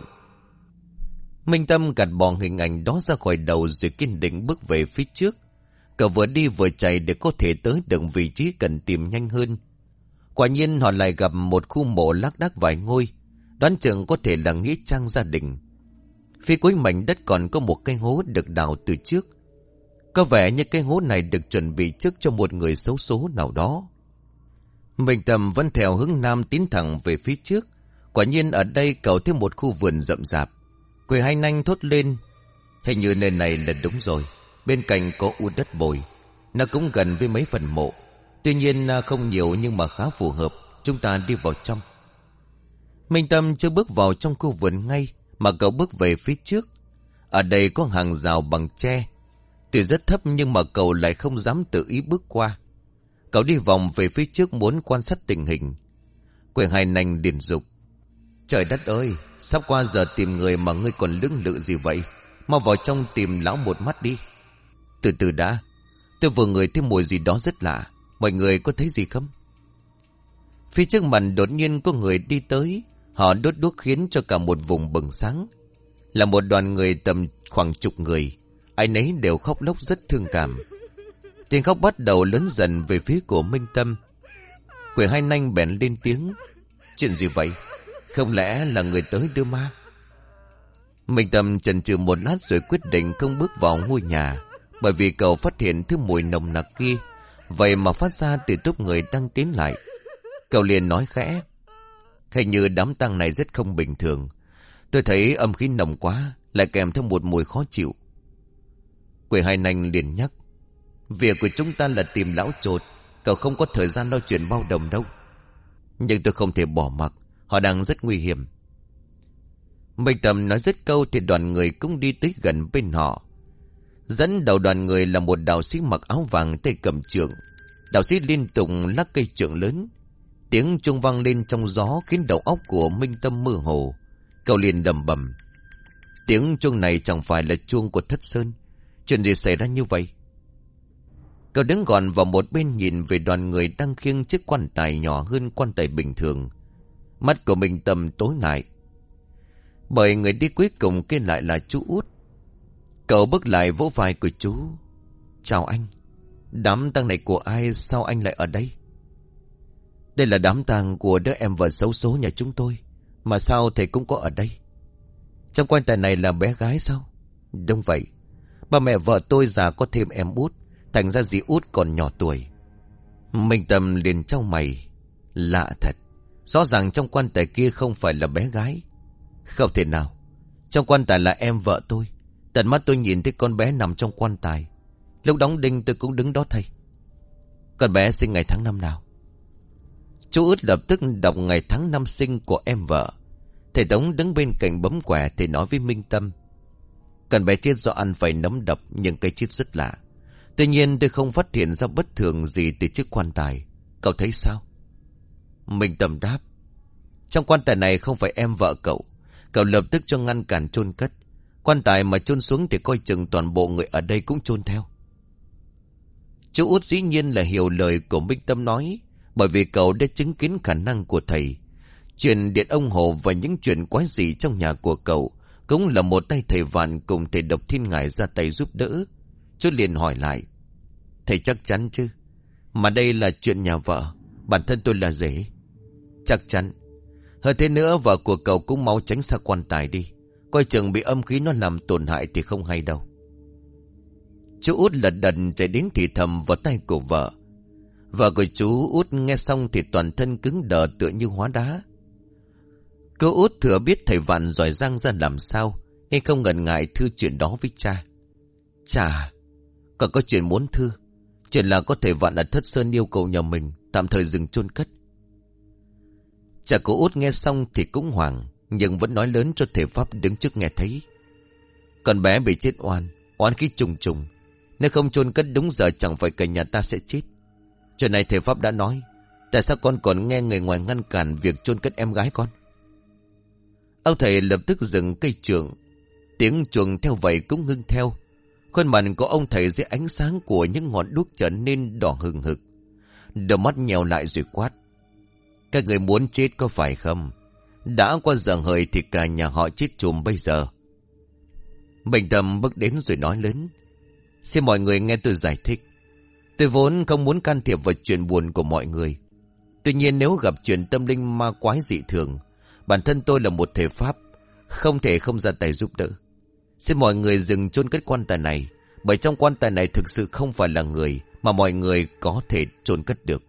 Minh Tâm gạt bỏ hình ảnh đó ra khỏi đầu rồi kiên định bước về phía trước. Cậu vừa đi vừa chạy để có thể tới được vị trí cần tìm nhanh hơn. Quả nhiên họ lại gặp một khu mộ lác đác vài ngôi, đoán chừng có thể là nghĩa trang gia đình. Phía cuối mảnh đất còn có một cái hố được đào từ trước. Có vẻ như cái hố này được chuẩn bị trước cho một người xấu số nào đó. Minh Tâm vẫn theo hướng nam tiến thẳng về phía trước. Quả nhiên ở đây cậu thấy một khu vườn rậm rạp. Quỳ hai nanh thốt lên. Hình như nơi này là đúng rồi. Bên cạnh có u đất bồi. Nó cũng gần với mấy phần mộ. Tuy nhiên không nhiều nhưng mà khá phù hợp. Chúng ta đi vào trong. Minh Tâm chưa bước vào trong khu vườn ngay, mà cậu bước về phía trước. Ở đây có hàng rào bằng tre. Tuy rất thấp nhưng mà cậu lại không dám tự ý bước qua. Cậu đi vòng về phía trước muốn quan sát tình hình. Quỷ hai nanh điền dục. Trời đất ơi, sắp qua giờ tìm người mà ngươi còn lưỡng lự gì vậy? Mau vào trong tìm lão một mắt đi. Từ từ đã. Tôi vừa ngửi thấy mùi gì đó rất lạ. Mọi người có thấy gì không? Phía trước mặt đột nhiên có người đi tới. Họ đốt đuốc khiến cho cả một vùng bừng sáng. Là một đoàn người tầm khoảng chục người. Ai nấy đều khóc lóc rất thương cảm. Tiếng khóc bắt đầu lớn dần về phía của Minh Tâm. Quỷ hai nanh bèn lên tiếng. Chuyện gì vậy? Không lẽ là người tới đưa ma? Minh Tâm chần chừ một lát rồi quyết định không bước vào ngôi nhà, bởi vì cậu phát hiện thứ mùi nồng nặc kia vậy mà phát ra từ tốp người đang tiến lại. Cậu liền nói khẽ. Hình như đám tang này rất không bình thường. Tôi thấy âm khí nồng quá, lại kèm theo một mùi khó chịu. Quỷ hai nanh liền nhắc. Việc của chúng ta là tìm lão chột. Cậu không có thời gian lo chuyện bao đồng đâu. Nhưng tôi không thể bỏ mặc. Họ đang rất nguy hiểm. Minh Tâm nói dứt câu thì đoàn người cũng đi tới gần bên họ. Dẫn đầu đoàn người là một đạo sĩ mặc áo vàng tay cầm trượng. Đạo sĩ liên tục lắc cây trượng lớn. Tiếng chuông vang lên trong gió khiến đầu óc của Minh Tâm mơ hồ. Cậu liền đầm bầm. Tiếng chuông này chẳng phải là chuông của Thất Sơn. Chuyện gì xảy ra như vậy? Cậu đứng gọn vào một bên nhìn về đoàn người đang khiêng chiếc quan tài nhỏ hơn quan tài bình thường. Mắt của Minh Tâm tối lại. Bởi người đi cuối cùng kia lại là chú Út. Cậu bước lại vỗ vai của chú. Chào anh. Đám tang này của ai, sao anh lại ở đây? Đây là đám tang của đứa em vợ xấu số nhà chúng tôi. Mà sao thầy cũng có ở đây? Trong quan tài này là bé gái sao? Đúng vậy. Ba mẹ vợ tôi già có thêm em Út. Thành ra dì Út còn nhỏ tuổi. Minh Tâm liền trao mày. Lạ thật. Rõ ràng trong quan tài kia không phải là bé gái. Không thể nào. Trong quan tài là em vợ tôi. Tận mắt tôi nhìn thấy con bé nằm trong quan tài. Lúc đóng đinh tôi cũng đứng đó thầy. Con bé sinh ngày tháng năm nào? Chú Út lập tức đọc ngày tháng năm sinh của em vợ. Thầy Tống đứng bên cạnh bấm quẻ thì nói với Minh Tâm. Con bé chết do ăn phải nấm độc, nhưng cái chết rất lạ. Tuy nhiên tôi không phát hiện ra bất thường gì từ chiếc quan tài. Cậu thấy sao? Minh Tâm đáp. Trong quan tài này không phải em vợ cậu. Cậu lập tức cho ngăn cản chôn cất. Quan tài mà chôn xuống thì coi chừng toàn bộ người ở đây cũng chôn theo. Chú Út dĩ nhiên là hiểu lời của Minh Tâm nói, bởi vì cậu đã chứng kiến khả năng của thầy. Chuyện điện ông Hồ và những chuyện quái dị trong nhà của cậu cũng là một tay thầy Vạn cùng thầy Độc Thiên Ngải ra tay giúp đỡ. Chú liền hỏi lại. Thầy chắc chắn chứ? Mà đây là chuyện nhà vợ. Bản thân tôi là rể. Chắc chắn. Hơn thế nữa vợ của cậu cũng mau tránh xa quan tài đi. Coi chừng bị âm khí nó làm tổn hại thì không hay đâu. Chú Út lật đật chạy đến thì thầm vào tay của vợ. Vợ của chú Út nghe xong thì toàn thân cứng đờ tựa như hóa đá. Cô Út thừa biết thầy Vạn giỏi giang ra làm sao, nên không ngần ngại thưa chuyện đó với cha. Chà, còn có chuyện muốn thưa. Chuyện là có thầy Vạn ở Thất Sơn yêu cầu nhà mình tạm thời dừng chôn cất. Cha cô Út nghe xong thì cũng hoảng. nhưng vẫn nói lớn cho thầy Pháp đứng trước nghe thấy. Con bé bị chết oan, oán khí trùng trùng. Nếu không chôn cất đúng giờ chẳng phải cả nhà ta sẽ chết. Chuyện này thầy Pháp đã nói. Tại sao con còn nghe người ngoài ngăn cản việc chôn cất em gái con? Ông thầy lập tức dừng cây trượng. Tiếng chuông theo vậy cũng ngưng theo. Khuôn mặt của ông thầy dưới ánh sáng của những ngọn đuốc trở nên đỏ hừng hực. Đôi mắt nhèo lại rồi quát. Các người muốn chết có phải không? Đã qua giờ hợi thì cả nhà họ chết chùm bây giờ. Bình Tâm bước đến rồi nói lớn. Xin mọi người nghe tôi giải thích. Tôi vốn không muốn can thiệp vào chuyện buồn của mọi người. Tuy nhiên nếu gặp chuyện tâm linh ma quái dị thường, bản thân tôi là một thầy Pháp, không thể không ra tay giúp đỡ. Xin mọi người dừng chôn cất quan tài này, bởi trong quan tài này thực sự không phải là người mà mọi người có thể chôn cất được.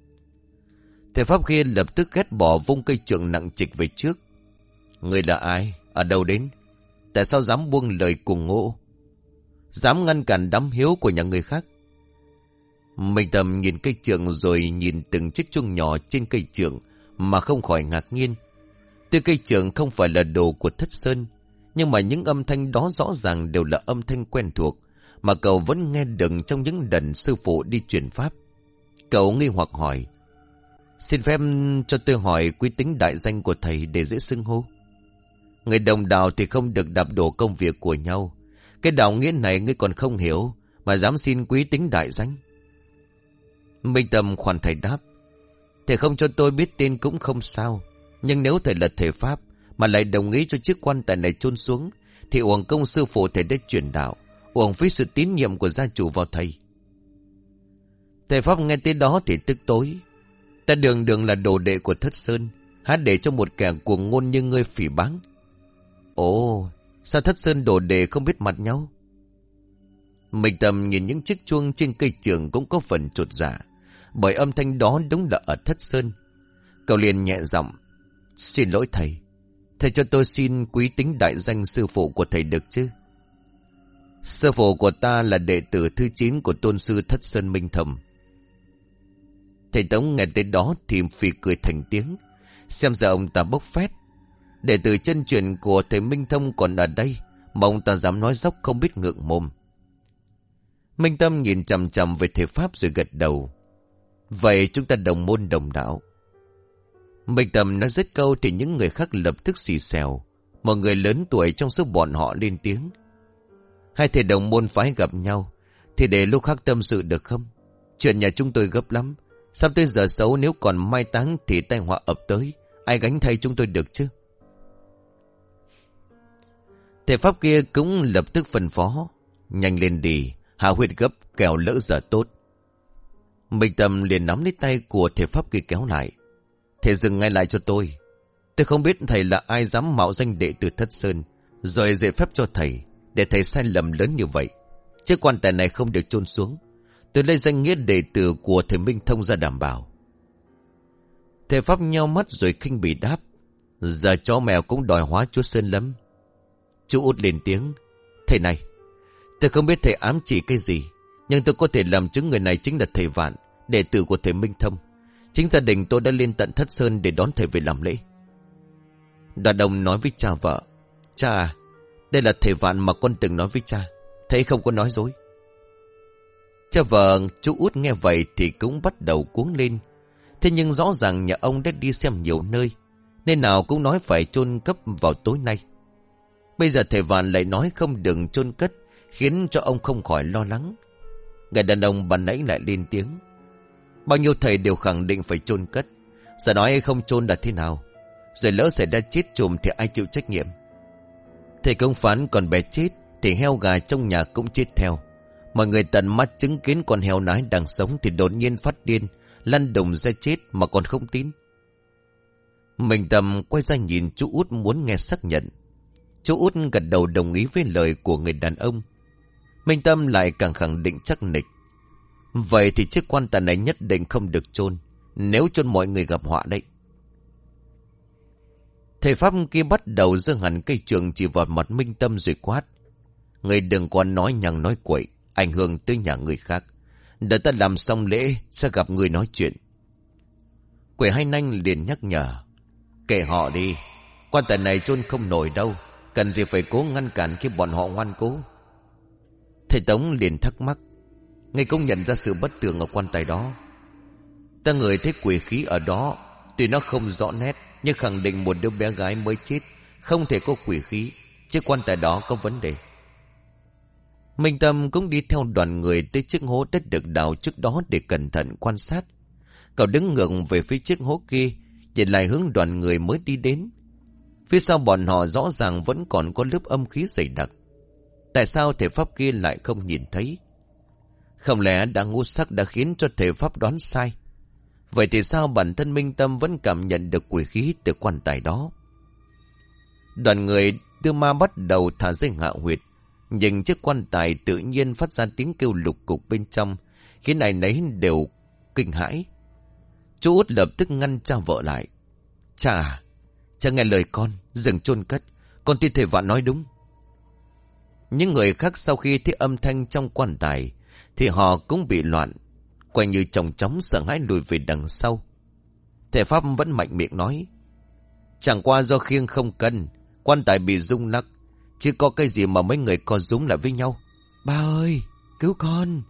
Thầy Pháp kia lập tức ghét bỏ vung cây trượng nặng trịch về trước. Người là ai? Ở đâu đến? Tại sao dám buông lời cuồng ngộ? Dám ngăn cản đám hiếu của nhà người khác? Minh Tâm nhìn cây trượng rồi nhìn từng chiếc chuông nhỏ trên cây trượng mà không khỏi ngạc nhiên. Tuy cây trượng không phải là đồ của Thất Sơn, nhưng mà những âm thanh đó rõ ràng đều là âm thanh quen thuộc mà cậu vẫn nghe được trong những lần sư phụ đi truyền pháp. Cậu nghi hoặc hỏi. Xin phép cho tôi hỏi quý tính đại danh của thầy để dễ xưng hô. Người đồng đạo thì không được đạp đổ công việc của nhau. Cái đạo nghĩa này ngươi còn không hiểu mà dám xin quý tính đại danh. Minh Tâm khoan thầy đáp. Thầy không cho tôi biết tên cũng không sao. Nhưng nếu thầy là thầy Pháp mà lại đồng ý cho chiếc quan tài này chôn xuống, thì uổng công sư phụ thầy đã truyền đạo, uổng phí sự tín nhiệm của gia chủ vào thầy. Thầy Pháp nghe tới đó thì tức tối. Ta đường đường là đồ đệ của Thất Sơn, há để cho một kẻ cuồng ngôn như ngươi phỉ báng? Ồ, sao Thất Sơn đồ đệ không biết mặt nhau? Minh Tâm nhìn những chiếc chuông trên cây trường cũng có phần chột dạ, bởi âm thanh đó đúng là ở Thất Sơn. Cậu liền nhẹ giọng. Xin lỗi thầy, thầy cho tôi xin quý tính đại danh sư phụ của thầy được chứ? Sư phụ của ta là đệ tử thứ chín của tôn sư Thất Sơn Minh Thầm. Thầy Tống nghe tới đó thì phì cười thành tiếng. Xem ra ông ta bốc phét. Đệ tử chân truyền của thầy Minh Thông còn ở đây mà ông ta dám nói dốc không biết ngượng mồm. Minh Tâm nhìn chằm chằm về thầy Pháp rồi gật đầu. Vậy chúng ta đồng môn đồng đạo. Minh Tâm nói dứt câu thì những người khác lập tức xì xèo. Một người lớn tuổi trong số bọn họ lên tiếng. Hai thầy đồng môn phái gặp nhau thì để lúc khác tâm sự được không? Chuyện nhà chúng tôi gấp lắm. Sắp tới giờ xấu, nếu còn mai táng thì tai họa ập tới, ai gánh thay chúng tôi được chứ? Thầy Pháp kia cũng lập tức phân phó. Nhanh lên đi, hạ huyết gấp, kẻo lỡ giờ tốt. Minh Tâm liền nắm lấy tay của thầy Pháp kia kéo lại. Thầy dừng ngay lại cho tôi. Tôi không biết thầy là ai dám mạo danh đệ tử Thất Sơn, rồi dạy phép cho thầy, để thầy sai lầm lớn như vậy. Chiếc quan tài này không được chôn xuống. Tôi lấy danh nghĩa đệ tử của thầy Minh Thông ra đảm bảo. Thầy Pháp nheo mắt rồi khinh bỉ đáp. Giờ chó mèo cũng đòi hóa chúa Sơn Lâm. Chú Út lên tiếng. Thầy này, tôi không biết thầy ám chỉ cái gì, nhưng tôi có thể làm chứng người này chính là thầy Vạn, đệ tử của thầy Minh Thông. Chính gia đình tôi đã lên tận Thất Sơn để đón thầy về làm lễ. Đoàn đồng nói với cha vợ. Cha à, đây là thầy Vạn mà con từng nói với cha. Thầy không có nói dối. Cha vợ chú Út nghe vậy thì cũng bắt đầu cuống lên. Thế nhưng rõ ràng nhà ông đã đi xem nhiều nơi, nên nào cũng nói phải chôn cất vào tối nay. Bây giờ thầy Vạn lại nói không đừng chôn cất, khiến cho ông không khỏi lo lắng. Người đàn ông ban nãy lại lên tiếng. Bao nhiêu thầy đều khẳng định phải chôn cất, giờ nói không chôn là thế nào? Rồi lỡ xảy ra chết chùm thì ai chịu trách nhiệm? Thầy công phán còn bé chết thì heo gà trong nhà cũng chết theo. Mọi người tận mắt chứng kiến con heo nái đang sống thì đột nhiên phát điên, lăn đùng ra chết mà còn không tin. Minh Tâm quay ra nhìn chú Út muốn nghe xác nhận. Chú Út gật đầu đồng ý với lời của người đàn ông. Minh Tâm lại càng khẳng định chắc nịch. Vậy thì chiếc quan tài này nhất định không được chôn, nếu chôn mọi người gặp họa đấy. Thầy Pháp kia bắt đầu giơ hẳn cây trường chỉ vào mặt Minh Tâm rồi quát. Người đừng có nói nhằng nói quậy, ảnh hưởng tới nhà người khác. Đợi ta làm xong lễ sẽ gặp người nói chuyện. Quỷ Hai Nanh liền nhắc nhở. Kệ họ đi, Quan tài này chôn không nổi đâu, cần gì phải cố ngăn cản khi bọn họ ngoan cố. Thầy Tống liền thắc mắc, ngay cũng nhận ra sự bất tường ở quan tài đó. Ta người thấy quỷ khí ở đó, tuy nó không rõ nét, nhưng khẳng định một đứa bé gái mới chết không thể có quỷ khí, chứ quan tài đó có vấn đề. Minh Tâm cũng đi theo đoàn người tới chiếc hố đất được đào trước đó để cẩn thận quan sát. Cậu đứng ngược về phía chiếc hố kia, nhìn lại hướng đoàn người mới đi đến. Phía sau bọn họ rõ ràng vẫn còn có lớp âm khí dày đặc. Tại sao thể pháp kia lại không nhìn thấy? Không lẽ đã ngũ sắc đã khiến cho thể pháp đoán sai? Vậy thì sao bản thân Minh Tâm vẫn cảm nhận được quỷ khí từ quan tài đó? Đoàn người đưa ma bắt đầu thả dây hạ huyệt, nhưng chiếc quan tài tự nhiên phát ra tiếng kêu lục cục bên trong, khiến ai nấy đều kinh hãi. Chú Út lập tức ngăn cha vợ lại. Cha, cha nghe lời con, dừng chôn cất. Con tin thầy Vạn nói đúng. Những người khác sau khi thấy âm thanh trong quan tài thì họ cũng bị loạn, quay như chồng chóng sợ hãi lùi về đằng sau. Thầy Pháp vẫn mạnh miệng nói, chẳng qua do khiêng không cân, quan tài bị rung lắc, chứ có cái gì mà mấy người co rúm lại với nhau. Ba ơi, cứu con!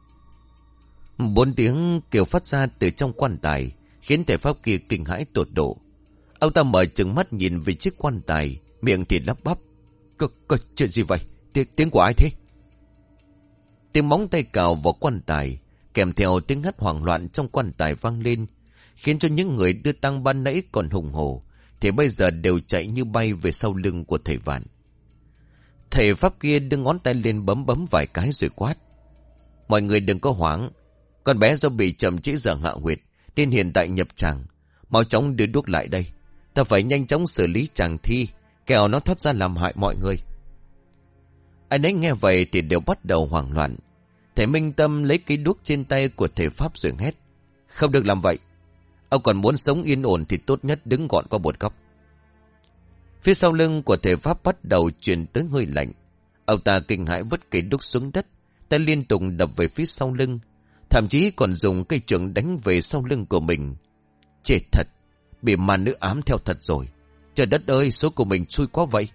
Bốn tiếng kêu phát ra từ trong quan tài khiến thầy Pháp kia kinh hãi tột độ. Ông ta mở trừng mắt nhìn về chiếc quan tài, miệng thì lắp bắp. Có, có chuyện gì vậy? Tiếng, tiếng của ai thế? Tiếng móng tay cào vào quan tài kèm theo tiếng hét hoảng loạn trong quan tài vang lên, khiến cho những người đưa tang ban nãy còn hùng hổ thì bây giờ đều chạy như bay về sau lưng của thầy Vạn. Thầy Pháp kia đưa ngón tay lên bấm bấm vài cái rồi quát, mọi người đừng có hoảng. Con bé do bị chậm trễ giờ hạ huyệt nên hiện tại nhập tràng. Mau chóng đưa đuốc lại đây, ta phải nhanh chóng xử lý chàng thi, kẻo nó thoát ra làm hại mọi người. Anh ấy nghe vậy thì đều bắt đầu hoảng loạn. Thầy Minh Tâm lấy cây đuốc trên tay của thầy Pháp rồi hét, không được làm vậy. Ông còn muốn sống yên ổn thì tốt nhất đứng gọn qua một góc. Phía sau lưng của thầy Pháp bắt đầu truyền tới hơi lạnh. Ông ta kinh hãi vứt cây đuốc xuống đất, tay liên tục đập về phía sau lưng, thậm chí còn dùng cây chưởng đánh về sau lưng của mình. Chết thật, bị ma nữ ám theo thật rồi. Trời đất ơi, số của mình xui quá vậy.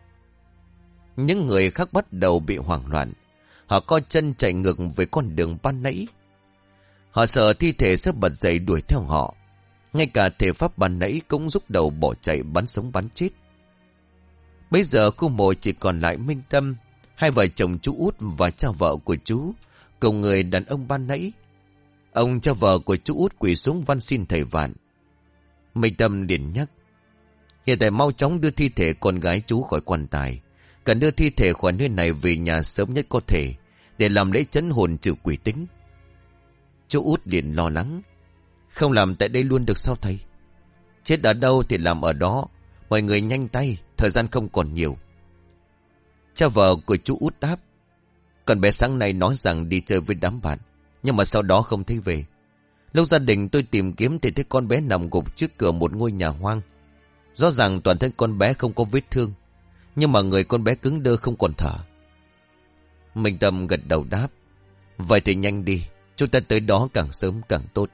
Những người khác bắt đầu bị hoảng loạn. Họ co chân chạy ngược về con đường ban nãy. Họ sợ thi thể sẽ bật dậy đuổi theo họ. Ngay cả thể pháp ban nãy cũng rút đầu bỏ chạy bắn sống bắn chết. Bây giờ khu mộ chỉ còn lại Minh Tâm, hai vợ chồng chú Út và cha vợ của chú, cùng người đàn ông ban nãy. Ông cha vợ của chú Út quỳ xuống van xin thầy Vạn. Minh Tâm liền nhắc, hiện tại mau chóng đưa thi thể con gái chú khỏi quan tài. Cần đưa thi thể khỏi nơi này về nhà sớm nhất có thể, để làm lễ trấn hồn trừ quỷ tính. Chú Út liền lo lắng, không làm tại đây luôn được sao thầy? Chết ở đâu thì làm ở đó, mọi người nhanh tay, thời gian không còn nhiều. Cha vợ của chú Út đáp, con bé sáng nay nói rằng đi chơi với đám bạn, nhưng mà sau đó không thấy về. Lúc gia đình tôi tìm kiếm thì thấy con bé nằm gục trước cửa một ngôi nhà hoang. Rõ ràng toàn thân con bé không có vết thương, nhưng mà người con bé cứng đơ không còn thở. Minh Tâm gật đầu đáp, vậy thì nhanh đi, chúng ta tới đó càng sớm càng tốt.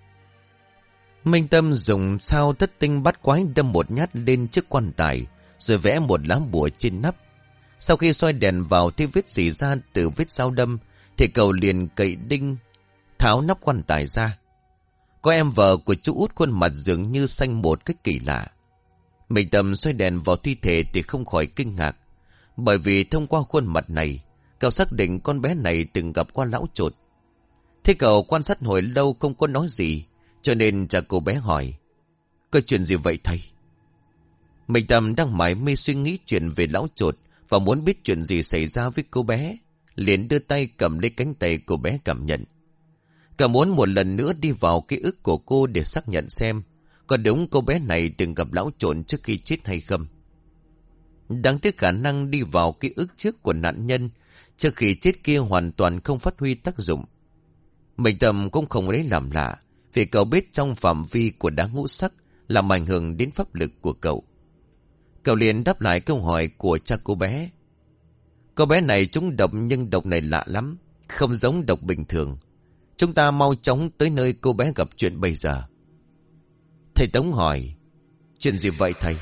Minh Tâm dùng sao thất tinh bắt quái đâm một nhát lên chiếc quan tài, rồi vẽ một lá bùa trên nắp. Sau khi soi đèn vào thấy vết rỉ ra từ vết sao đâm, thì cậu liền cậy đinh tháo nắp quan tài ra. Có em vợ của chú Út khuôn mặt dường như xanh một cách kỳ lạ. Minh Tâm soi đèn vào thi thể thì không khỏi kinh ngạc, bởi vì thông qua khuôn mặt này, cậu xác định con bé này từng gặp qua lão chột. Thế cậu quan sát hồi lâu không có nói gì, cho nên cha cô bé hỏi, có chuyện gì vậy thầy? Minh Tâm đang mải mê suy nghĩ chuyện về lão chột và muốn biết chuyện gì xảy ra với cô bé, liền đưa tay cầm lấy cánh tay cô bé cảm nhận. Cậu muốn một lần nữa đi vào ký ức của cô để xác nhận xem có đúng cô bé này từng gặp lão trộn trước khi chết hay không. Đáng tiếc khả năng đi vào ký ức trước của nạn nhân trước khi chết kia hoàn toàn không phát huy tác dụng. Minh Tâm cũng không lấy làm lạ, vì cậu biết trong phạm vi của đá ngũ sắc làm ảnh hưởng đến pháp lực của cậu. Cậu liền đáp lại câu hỏi của cha cô bé. Cô bé này trúng độc, nhưng độc này lạ lắm, không giống độc bình thường. Chúng ta mau chóng tới nơi cô bé gặp chuyện bây giờ. Thầy Tống hỏi, chuyện gì vậy thầy?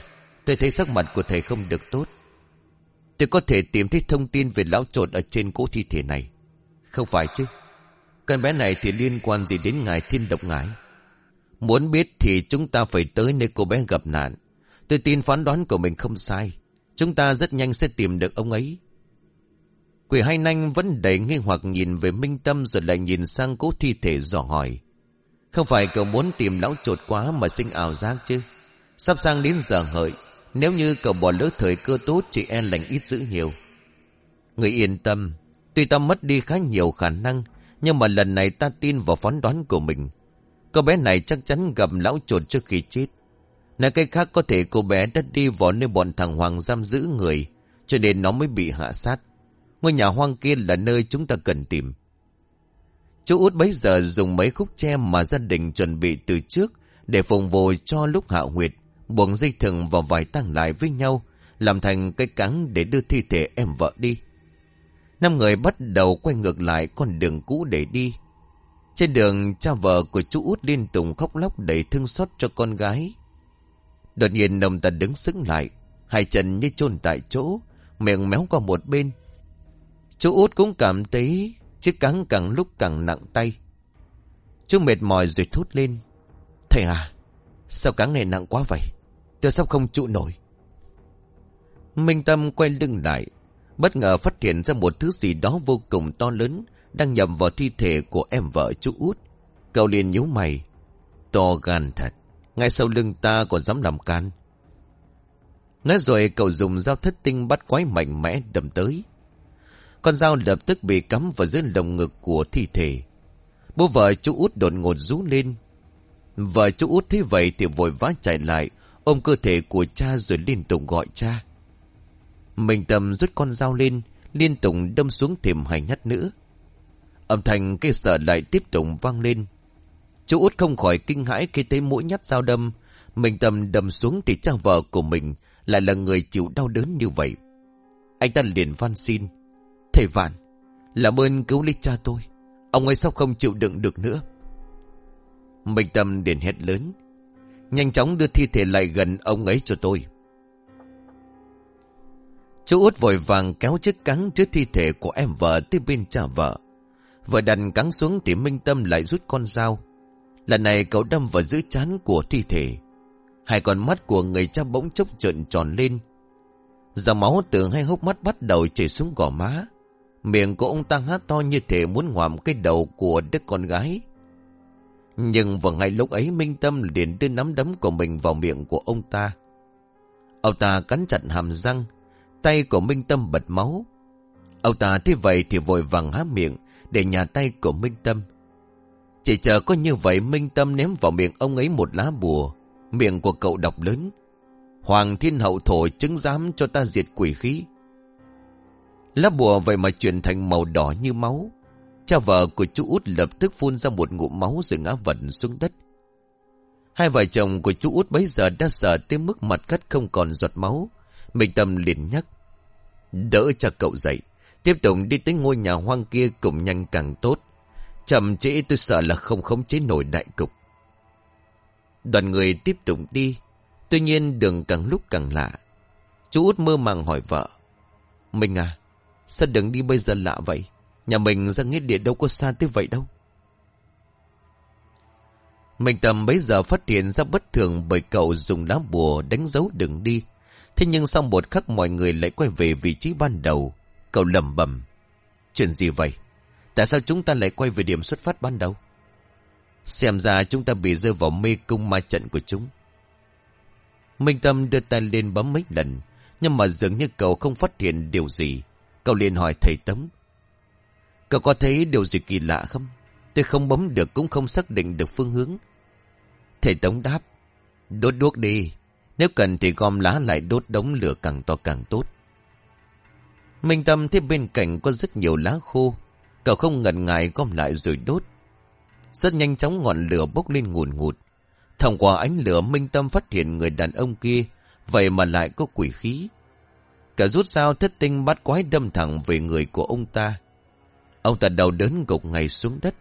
Tôi thấy sắc mặt của thầy không được tốt. Tôi có thể tìm thấy thông tin về lão trột ở trên cỗ thi thể này. Không phải chứ? Con bé này thì liên quan gì đến ngài Thiên Độc Ngải? Muốn biết thì chúng ta phải tới nơi cô bé gặp nạn. Tôi tin phán đoán của mình không sai. Chúng ta rất nhanh sẽ tìm được ông ấy. Quỷ Hai Nanh vẫn đầy nghi hoặc nhìn về Minh Tâm, rồi lại nhìn sang cỗ thi thể dò hỏi. Không phải cậu muốn tìm lão trột quá mà sinh ảo giác chứ? Sắp sang đến giờ hợi, nếu như cậu bỏ lỡ thời cơ tốt, chị e lành ít dữ nhiều. Người yên tâm, tuy ta mất đi khá nhiều khả năng, nhưng mà lần này ta tin vào phán đoán của mình. Cô bé này chắc chắn gặp lão trột trước khi chết. Nói cách khác, có thể cô bé đã đi vào nơi bọn thằng Hoàng giam giữ người, cho nên nó mới bị hạ sát. Ngôi nhà hoang kia là nơi chúng ta cần tìm. Chú Út bấy giờ dùng mấy khúc tre mà gia đình chuẩn bị từ trước để phùng vụ cho lúc hạ huyệt, buộc dây thừng vào vải tang lại với nhau, làm thành cái cáng để đưa thi thể em vợ đi. Năm người bắt đầu quay ngược lại con đường cũ để đi. Trên đường, cha vợ của chú Út liên tục khóc lóc đầy thương xót cho con gái. Đột nhiên ông ta đứng sững lại, hai chân như chôn tại chỗ, miệng méo qua một bên. Chú Út cũng cảm thấy chiếc cáng càng lúc càng nặng tay. Chú mệt mỏi rồi thốt lên. Thầy à, sao cáng này nặng quá vậy? Tôi sắp không trụ nổi. Minh Tâm quay lưng lại, bất ngờ phát hiện ra một thứ gì đó vô cùng to lớn đang nhầm vào thi thể của em vợ chú Út. Cậu liền nhíu mày. To gan thật, ngay sau lưng ta còn dám làm can. Nói rồi cậu dùng dao thất tinh bắt quái mạnh mẽ đâm tới. Con dao lập tức bị cắm vào dưới lồng ngực của thi thể. Bố vợ chú Út đột ngột rú lên. Vợ chú Út thấy vậy thì vội vã chạy lại, ôm cơ thể của cha rồi liên tục gọi cha. Minh Tâm rút con dao lên, liên tục đâm xuống thêm hai nhát nữa. Âm thanh cây sợ lại tiếp tục vang lên. Chú Út không khỏi kinh hãi khi thấy mỗi nhát dao đâm Minh Tâm đâm xuống thì cha vợ của mình lại là người chịu đau đớn như vậy. Anh ta liền van xin. Thầy Vạn, làm ơn cứu lấy cha tôi. Ông ấy sao không chịu đựng được nữa. Minh Tâm liền hét lớn. Nhanh chóng đưa thi thể lại gần ông ấy cho tôi. Chú Út vội vàng kéo chiếc cáng trước thi thể của em vợ tới bên cha vợ. Vừa đặt cáng xuống thì Minh Tâm lại rút con dao. Lần này cậu đâm vào giữa trán của thi thể. Hai con mắt của người cha bỗng chốc trợn tròn lên. Dòng máu từ hai hốc mắt bắt đầu chảy xuống gò má. Miệng của ông ta há to như thể muốn ngoạm cái đầu của đứa con gái. Nhưng vào ngay lúc ấy Minh Tâm liền đưa nắm đấm của mình vào miệng của ông ta. Ông ta cắn chặt hàm răng. Tay của Minh Tâm bật máu. Ông ta thấy vậy thì vội vàng há miệng để nhả tay của Minh Tâm. Chỉ chờ có như vậy Minh Tâm ném vào miệng ông ấy một lá bùa. Miệng của cậu đọc lớn. Hoàng Thiên Hậu Thổ chứng giám cho ta diệt quỷ khí. Lá bùa vậy mà chuyển thành màu đỏ như máu. Cha vợ của chú Út lập tức phun ra một ngụm máu rồi ngã vật xuống đất. Hai vợ chồng của chú Út bấy giờ đã sợ tới mức mặt cắt không còn giọt máu. Minh Tâm liền nhắc. Đỡ cho cậu dậy. Tiếp tục đi tới ngôi nhà hoang kia cùng nhanh càng tốt. Chậm trễ tôi sợ là không khống chế nổi đại cục. Đoàn người tiếp tục đi. Tuy nhiên đường càng lúc càng lạ. Chú Út mơ màng hỏi vợ. Mình à, sao đường đi bây giờ lạ vậy? Nhà mình ra nghĩa địa đâu có xa tới vậy đâu. Minh Tâm bấy giờ phát hiện ra bất thường bởi cậu dùng lá bùa đánh dấu đường đi. Thế nhưng sau một khắc mọi người lại quay về vị trí ban đầu. Cậu lẩm bẩm. Chuyện gì vậy? Tại sao chúng ta lại quay về điểm xuất phát ban đầu? Xem ra chúng ta bị rơi vào mê cung ma trận của chúng. Minh Tâm đưa tay lên bấm mấy lần. Nhưng mà dường như cậu không phát hiện điều gì. Cậu liền hỏi thầy Tống. Cậu có thấy điều gì kỳ lạ không? Tôi không bấm được cũng không xác định được phương hướng. Thầy Tống đáp. Đốt đuốc đi. Nếu cần thì gom lá lại đốt đống lửa càng to càng tốt. Minh Tâm thấy bên cạnh có rất nhiều lá khô. Cậu không ngần ngại gom lại rồi đốt. Rất nhanh chóng ngọn lửa bốc lên ngùn ngụt. Thông qua ánh lửa Minh Tâm phát hiện người đàn ông kia vậy mà lại có quỷ khí. Cả rút dao thất tinh bắt quái đâm thẳng về người của ông ta. Ông ta đau đớn gục ngay xuống đất.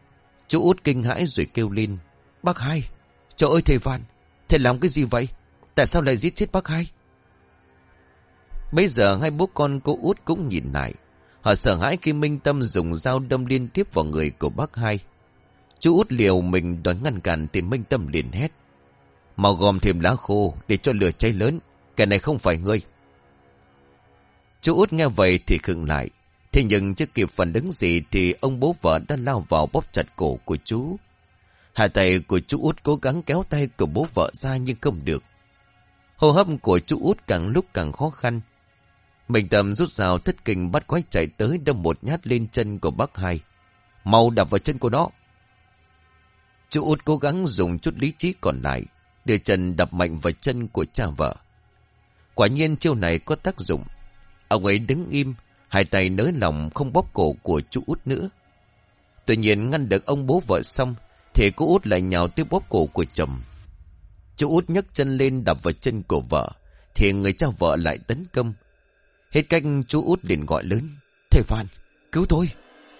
Chú Út kinh hãi rồi kêu lên. Bác hai, trời ơi thầy Văn, thầy làm cái gì vậy? Tại sao lại giết chết bác hai? Bây giờ hai bố con cô Út cũng nhìn lại. Họ sợ hãi khi Minh Tâm dùng dao đâm liên tiếp vào người của bác hai. Chú Út liều mình đòi ngăn cản thì Minh Tâm liền hét: mau gom thêm lá khô để cho lửa cháy lớn. Cái này không phải ngươi. Chú Út nghe vậy thì khựng lại. Thế nhưng chưa kịp phản ứng gì thì ông bố vợ đã lao vào bóp chặt cổ của chú. Hai tay của chú Út cố gắng kéo tay của bố vợ ra nhưng không được. Hô hấp của chú Út càng lúc càng khó khăn. Minh Tâm rút dao thất kinh bắt quái chạy tới đâm một nhát lên chân của bác hai. Mau đập vào chân của nó. Chú Út cố gắng dùng chút lý trí còn lại, đưa chân đập mạnh vào chân của cha vợ. Quả nhiên chiêu này có tác dụng. Ông ấy đứng im, hai tay nới lỏng không bóp cổ của chú Út nữa. Tuy nhiên ngăn được ông bố vợ xong, thì cô Út lại nhào tiếp bóp cổ của chồng. Chú Út nhấc chân lên đập vào chân của vợ, thì người cha vợ lại tấn công. Hết cách chú Út liền gọi lớn: thầy Phan, cứu tôi!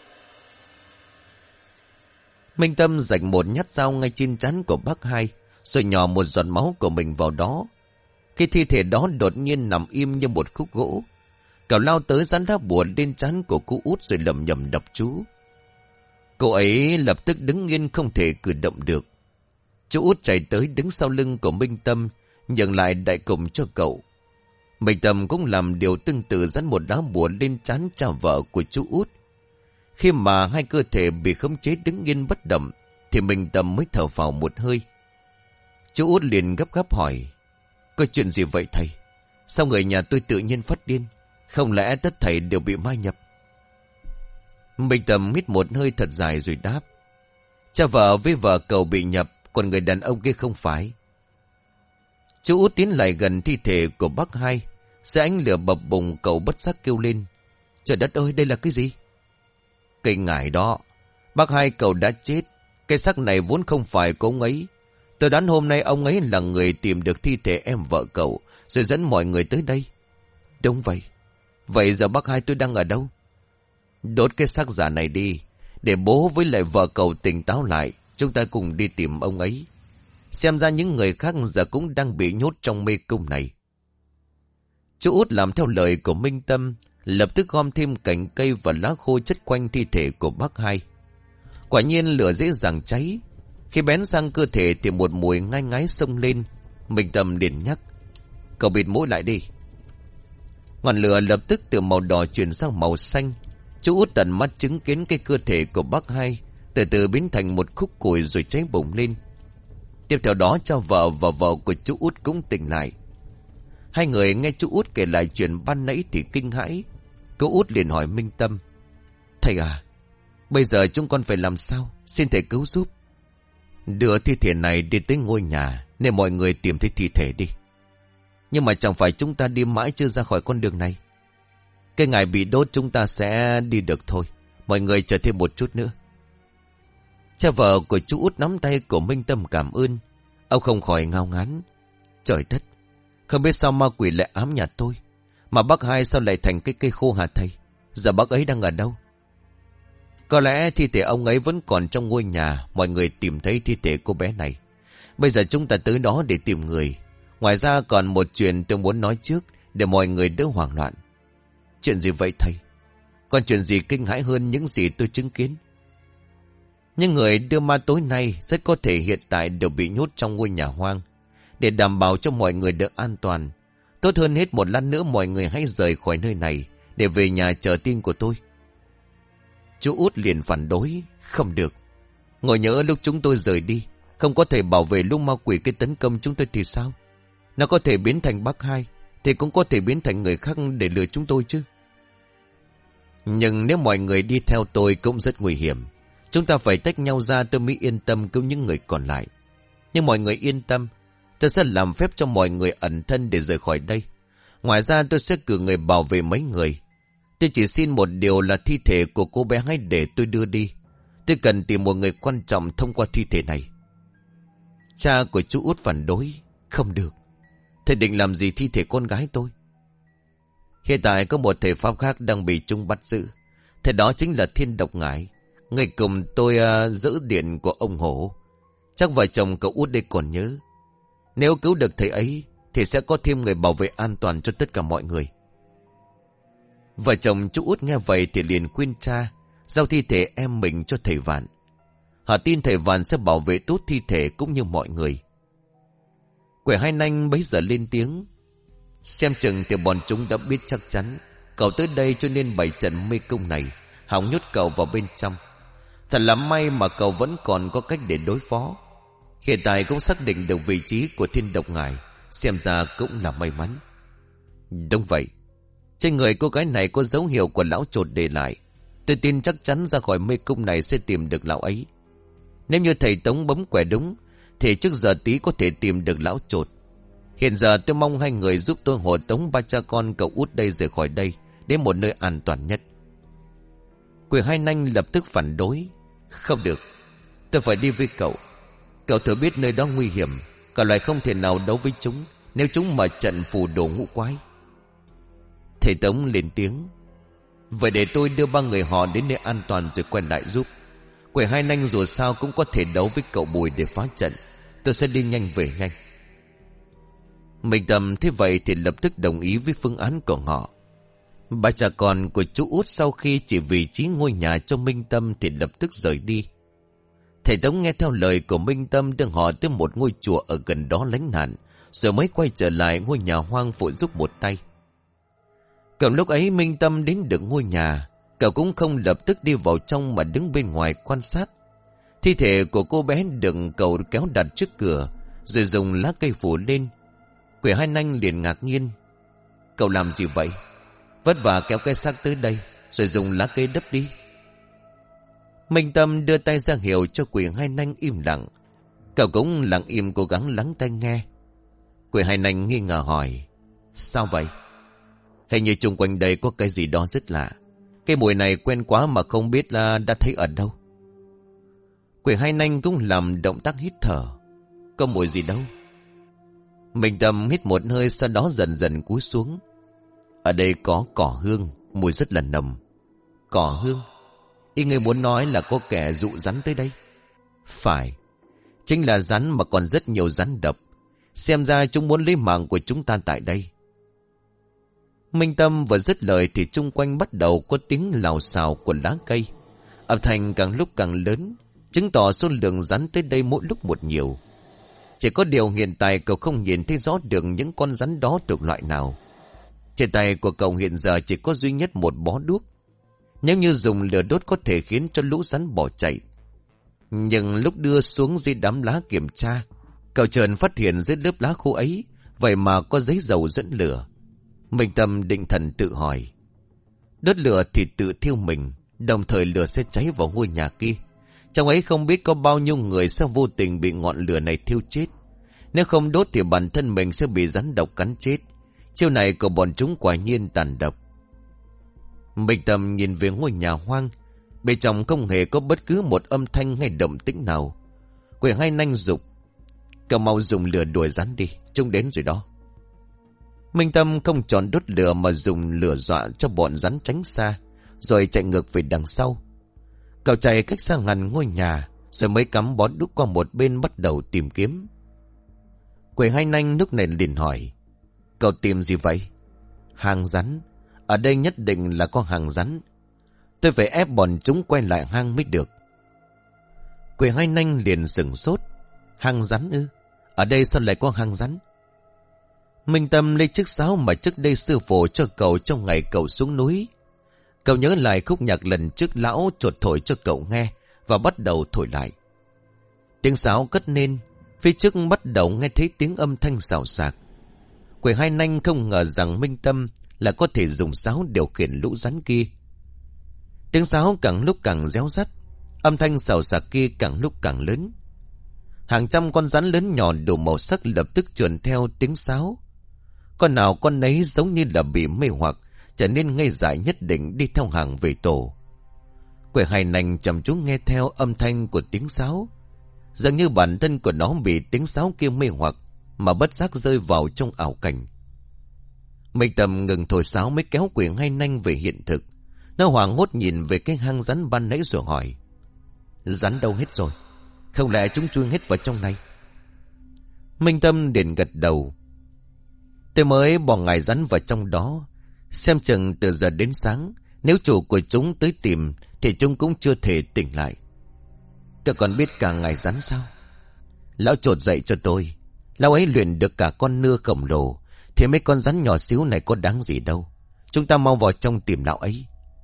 Minh Tâm rạch một nhát dao ngay trên trán của bác hai, rồi nhỏ một giọt máu của mình vào đó. Cái thi thể đó đột nhiên nằm im như một khúc gỗ. Cậu lao tới dán đá bùa lên trán của cô Út rồi lầm nhầm đập chú. Cô ấy lập tức đứng yên không thể cử động được. Chú Út chạy tới đứng sau lưng của Minh Tâm, nhận lại đại cục cho cậu. Minh Tâm cũng làm điều tương tự, dán một đá bùa lên trán cha vợ của chú Út. Khi mà hai cơ thể bị khống chế đứng yên bất động, thì Minh Tâm mới thở phào một hơi. Chú Út liền gấp gáp hỏi: có chuyện gì vậy thầy? Sao người nhà tôi tự nhiên phát điên? Không lẽ tất thảy đều bị ma nhập? Minh Tâm hít một hơi thật dài rồi đáp: cha vợ với vợ cậu bị nhập, còn người đàn ông kia không phải. Chú Út tiến lại gần thi thể của bác hai. Dưới ánh lửa bập bùng, cậu bất giác kêu lên: trời đất ơi, đây là cái gì? Cây ngải đó. Bác hai cậu đã chết. Cái xác này vốn không phải của ông ấy. Tôi đoán hôm nay ông ấy là người tìm được thi thể em vợ cậu, rồi dẫn mọi người tới đây. Đúng vậy. Vậy giờ bác hai tôi đang ở đâu? Đốt cái xác giả này đi, để bố với lại vợ cậu tỉnh táo lại. Chúng ta cùng đi tìm ông ấy. Xem ra những người khác giờ cũng đang bị nhốt trong mê cung này. Chú Út làm theo lời của Minh Tâm, lập tức gom thêm cành cây và lá khô chất quanh thi thể của bác hai. Quả nhiên lửa dễ dàng cháy. Khi bén sang cơ thể thì một mùi ngai ngái xông lên. Minh Tâm liền nhắc: cậu bịt mũi lại đi. Ngọn lửa lập tức từ màu đỏ chuyển sang màu xanh. Chú Út tận mắt chứng kiến cái cơ thể của bác hai từ từ biến thành một khúc củi rồi cháy bùng lên. Tiếp theo đó cha vợ và vợ của chú Út cũng tỉnh lại. Hai người nghe chú Út kể lại chuyện ban nãy thì kinh hãi. Cô Út liền hỏi Minh Tâm: thầy à, bây giờ chúng con phải làm sao? Xin thầy cứu giúp. Đưa thi thể này đi tới ngôi nhà, nên mọi người tìm thấy thi thể đi. Nhưng mà chẳng phải chúng ta đi mãi chưa ra khỏi con đường này. Cái ngày bị đốt chúng ta sẽ đi được thôi. Mọi người chờ thêm một chút nữa. Cha vợ của chú Út nắm tay của Minh Tâm cảm ơn. Ông không khỏi ngao ngán: trời đất, không biết sao ma quỷ lại ám nhà tôi. Mà bác hai sao lại thành cái cây khô hả thầy? Giờ bác ấy đang ở đâu? Có lẽ thi thể ông ấy vẫn còn trong ngôi nhà. Mọi người tìm thấy thi thể cô bé này. Bây giờ chúng ta tới đó để tìm người. Ngoài ra còn một chuyện tôi muốn nói trước, để mọi người đỡ hoảng loạn. Chuyện gì vậy thầy? Còn chuyện gì kinh hãi hơn những gì tôi chứng kiến? Những người đưa ma tối nay rất có thể hiện tại đều bị nhốt trong ngôi nhà hoang. Để đảm bảo cho mọi người được an toàn, tốt hơn hết một lát nữa mọi người hãy rời khỏi nơi này để về nhà chờ tin của tôi. Chú Út liền phản đối: không được. Ngồi nhớ lúc chúng tôi rời đi, không có thể bảo vệ lúc ma quỷ cái tấn công chúng tôi thì sao? Nó có thể biến thành bác hai, thì cũng có thể biến thành người khác để lừa chúng tôi chứ. Nhưng nếu mọi người đi theo tôi cũng rất nguy hiểm. Chúng ta phải tách nhau ra tôi mới yên tâm cứu những người còn lại. Nhưng mọi người yên tâm, tôi sẽ làm phép cho mọi người ẩn thân để rời khỏi đây. Ngoài ra tôi sẽ cử người bảo vệ mấy người. Tôi chỉ xin một điều là thi thể của cô bé hãy để tôi đưa đi. Tôi cần tìm một người quan trọng thông qua thi thể này. Cha của chú Út phản đối: không được. Thầy định làm gì thi thể con gái tôi? Hiện tại có một thể pháp khác đang bị chúng bắt giữ. Thầy đó chính là Thiên Độc Ngải, người cùng tôi uh, giữ điện của ông Hổ. Chắc vợ chồng cậu Út đây còn nhớ. Nếu cứu được thầy ấy thì sẽ có thêm người bảo vệ an toàn cho tất cả mọi người. Vợ chồng chú Út nghe vậy thì liền khuyên cha giao thi thể em mình cho thầy Vạn. Họ tin thầy Vạn sẽ bảo vệ tốt thi thể cũng như mọi người. Quẻ Hai Nanh bấy giờ lên tiếng: xem chừng thì bọn chúng đã biết chắc chắn cậu tới đây cho nên bày trận mê cung này, hòng nhốt cậu vào bên trong. Thật là may mà cậu vẫn còn có cách để đối phó. Hiện tại cũng xác định được vị trí của Thiên Độc Ngài, xem ra cũng là may mắn. Đúng vậy, trên người cô gái này có dấu hiệu của lão chột để lại. Tôi tin chắc chắn ra khỏi mê cung này sẽ tìm được lão ấy. Nếu như thầy Tống bấm quẻ đúng thì trước giờ tí có thể tìm được lão chột. Hiện giờ tôi mong hai người giúp tôi hộ tống ba cha con cậu Út đây rời khỏi đây, đến một nơi an toàn nhất. Quỷ Hai Nanh lập tức phản đối: không được, tôi phải đi với cậu. Cậu thừa biết nơi đó nguy hiểm, cậu lại không thể nào đấu với chúng nếu chúng mở trận phù đồ ngũ quái. Thầy Tống lên tiếng: vậy để tôi đưa ba người họ đến nơi an toàn rồi quay lại giúp. Quỷ Hai Nanh dù sao cũng có thể đấu với cậu Bùi để phá trận. Tôi sẽ đi nhanh về nhanh. Minh Tâm thế vậy thì lập tức đồng ý với phương án của họ. Ba cha con của chú Út sau khi chỉ vị trí ngôi nhà cho Minh Tâm thì lập tức rời đi. Thầy Tống nghe theo lời của Minh Tâm đưa họ tới một ngôi chùa ở gần đó lánh nạn, rồi mới quay trở lại ngôi nhà hoang phụ giúp một tay. Cậu lúc ấy Minh Tâm đến được ngôi nhà, cậu cũng không lập tức đi vào trong mà đứng bên ngoài quan sát. Thi thể của cô bé được cậu kéo đặt trước cửa, rồi dùng lá cây phủ lên. Quỷ Hai Nanh liền ngạc nhiên: cậu làm gì vậy? Vất vả kéo cái xác tới đây, rồi dùng lá cây đắp đi. Minh Tâm đưa tay ra hiệu cho Quỷ Hai Nanh im lặng. Cậu cũng lặng im cố gắng lắng tai nghe. Quỷ Hai Nanh nghi ngờ hỏi: sao vậy? Hình như chung quanh đây có cái gì đó rất lạ. Cái mùi này quen quá mà không biết là đã thấy ở đâu. Quỷ Hai Nanh cũng làm động tác hít thở: có mùi gì đâu. Minh Tâm hít một hơi, sau đó dần dần cúi xuống. Ở đây có cỏ hương, mùi rất là nồng. Cỏ hương? Ý người muốn nói là có kẻ dụ rắn tới đây? Phải, chính là rắn mà còn rất nhiều rắn độc. Xem ra chúng muốn lấy mạng của chúng ta tại đây. Minh Tâm vừa dứt lời thì chung quanh bắt đầu có tiếng lào xào của lá cây. Âm thanh càng lúc càng lớn, chứng tỏ số lượng rắn tới đây mỗi lúc một nhiều. Chỉ có điều hiện tại cậu không nhìn thấy rõ được những con rắn đó thuộc loại nào. Trên tay của cậu hiện giờ chỉ có duy nhất một bó đuốc. Nếu như dùng lửa đốt có thể khiến cho lũ rắn bỏ chạy. Nhưng lúc đưa xuống dưới đám lá kiểm tra, cậu chợt phát hiện dưới lớp lá khô ấy vậy mà có giấy dầu dẫn lửa. Minh Tâm định thần tự hỏi: đốt lửa thì tự thiêu mình, đồng thời lửa sẽ cháy vào ngôi nhà kia. Trong ấy không biết có bao nhiêu người sẽ vô tình bị ngọn lửa này thiêu chết. Nếu không đốt thì bản thân mình sẽ bị rắn độc cắn chết. Chiêu này của bọn chúng quả nhiên tàn độc. Minh Tâm nhìn về ngôi nhà hoang. Bên trong không hề có bất cứ một âm thanh hay động tĩnh nào. Quỷ Hai Nanh dục: cậu mau dùng lửa đuổi rắn đi, chúng đến rồi đó. Minh Tâm không chọn đốt lửa mà dùng lửa dọa cho bọn rắn tránh xa, rồi chạy ngược về đằng sau. Cậu chạy cách xa ngàn ngôi nhà, rồi mới cắm bó đuốc qua một bên bắt đầu tìm kiếm. Quỷ Hai Nanh lúc này liền hỏi: cậu tìm gì vậy? Hang rắn. Ở đây nhất định là có hang rắn. Tôi phải ép bọn chúng quay lại hang mới được. Quỷ Hai Nanh liền sửng sốt: hang rắn ư? Ở đây sao lại có hang rắn? Minh Tâm lấy chiếc sáo mà trước đây sư phụ cho cậu trong ngày cậu xuống núi. Cậu nhớ lại khúc nhạc lần trước lão chuột thổi cho cậu nghe, và bắt đầu thổi lại. Tiếng sáo cất lên, phía trước bắt đầu nghe thấy tiếng âm thanh xào xạc. Quỷ Hai Nanh không ngờ rằng Minh Tâm là có thể dùng sáo điều khiển lũ rắn kia. Tiếng sáo càng lúc càng réo rắt, âm thanh xào xạc kia càng lúc càng lớn. Hàng trăm con rắn lớn nhỏ đủ màu sắc lập tức trườn theo tiếng sáo. Con nào con nấy giống như là bị mê hoặc, trở nên ngây dại nhất định đi theo hàng về tổ. Quỷ Hai Nanh chăm chú nghe theo âm thanh của tiếng sáo, dường như bản thân của nó bị tiếng sáo kia mê hoặc mà bất giác rơi vào trong ảo cảnh. Minh Tâm ngừng thổi sáo mới kéo Quỷ Hai Nanh về hiện thực. Nó hoảng hốt nhìn về cái hang rắn ban nãy rồi hỏi: rắn đâu hết rồi? Không lẽ chúng chui hết vào trong này? Minh Tâm liền gật đầu: Tôi mới bỏ ngài rắn vào trong đó. Xem chừng từ giờ đến sáng, nếu chủ của chúng tới tìm thì chúng cũng chưa thể tỉnh lại. Cậu còn biết cả ngài rắn sao? Lão chột dậy cho tôi. Lão ấy luyện được cả con nưa khổng lồ, thì mấy con rắn nhỏ xíu này có đáng gì đâu. Chúng ta mau vào trong tìm lão ấy.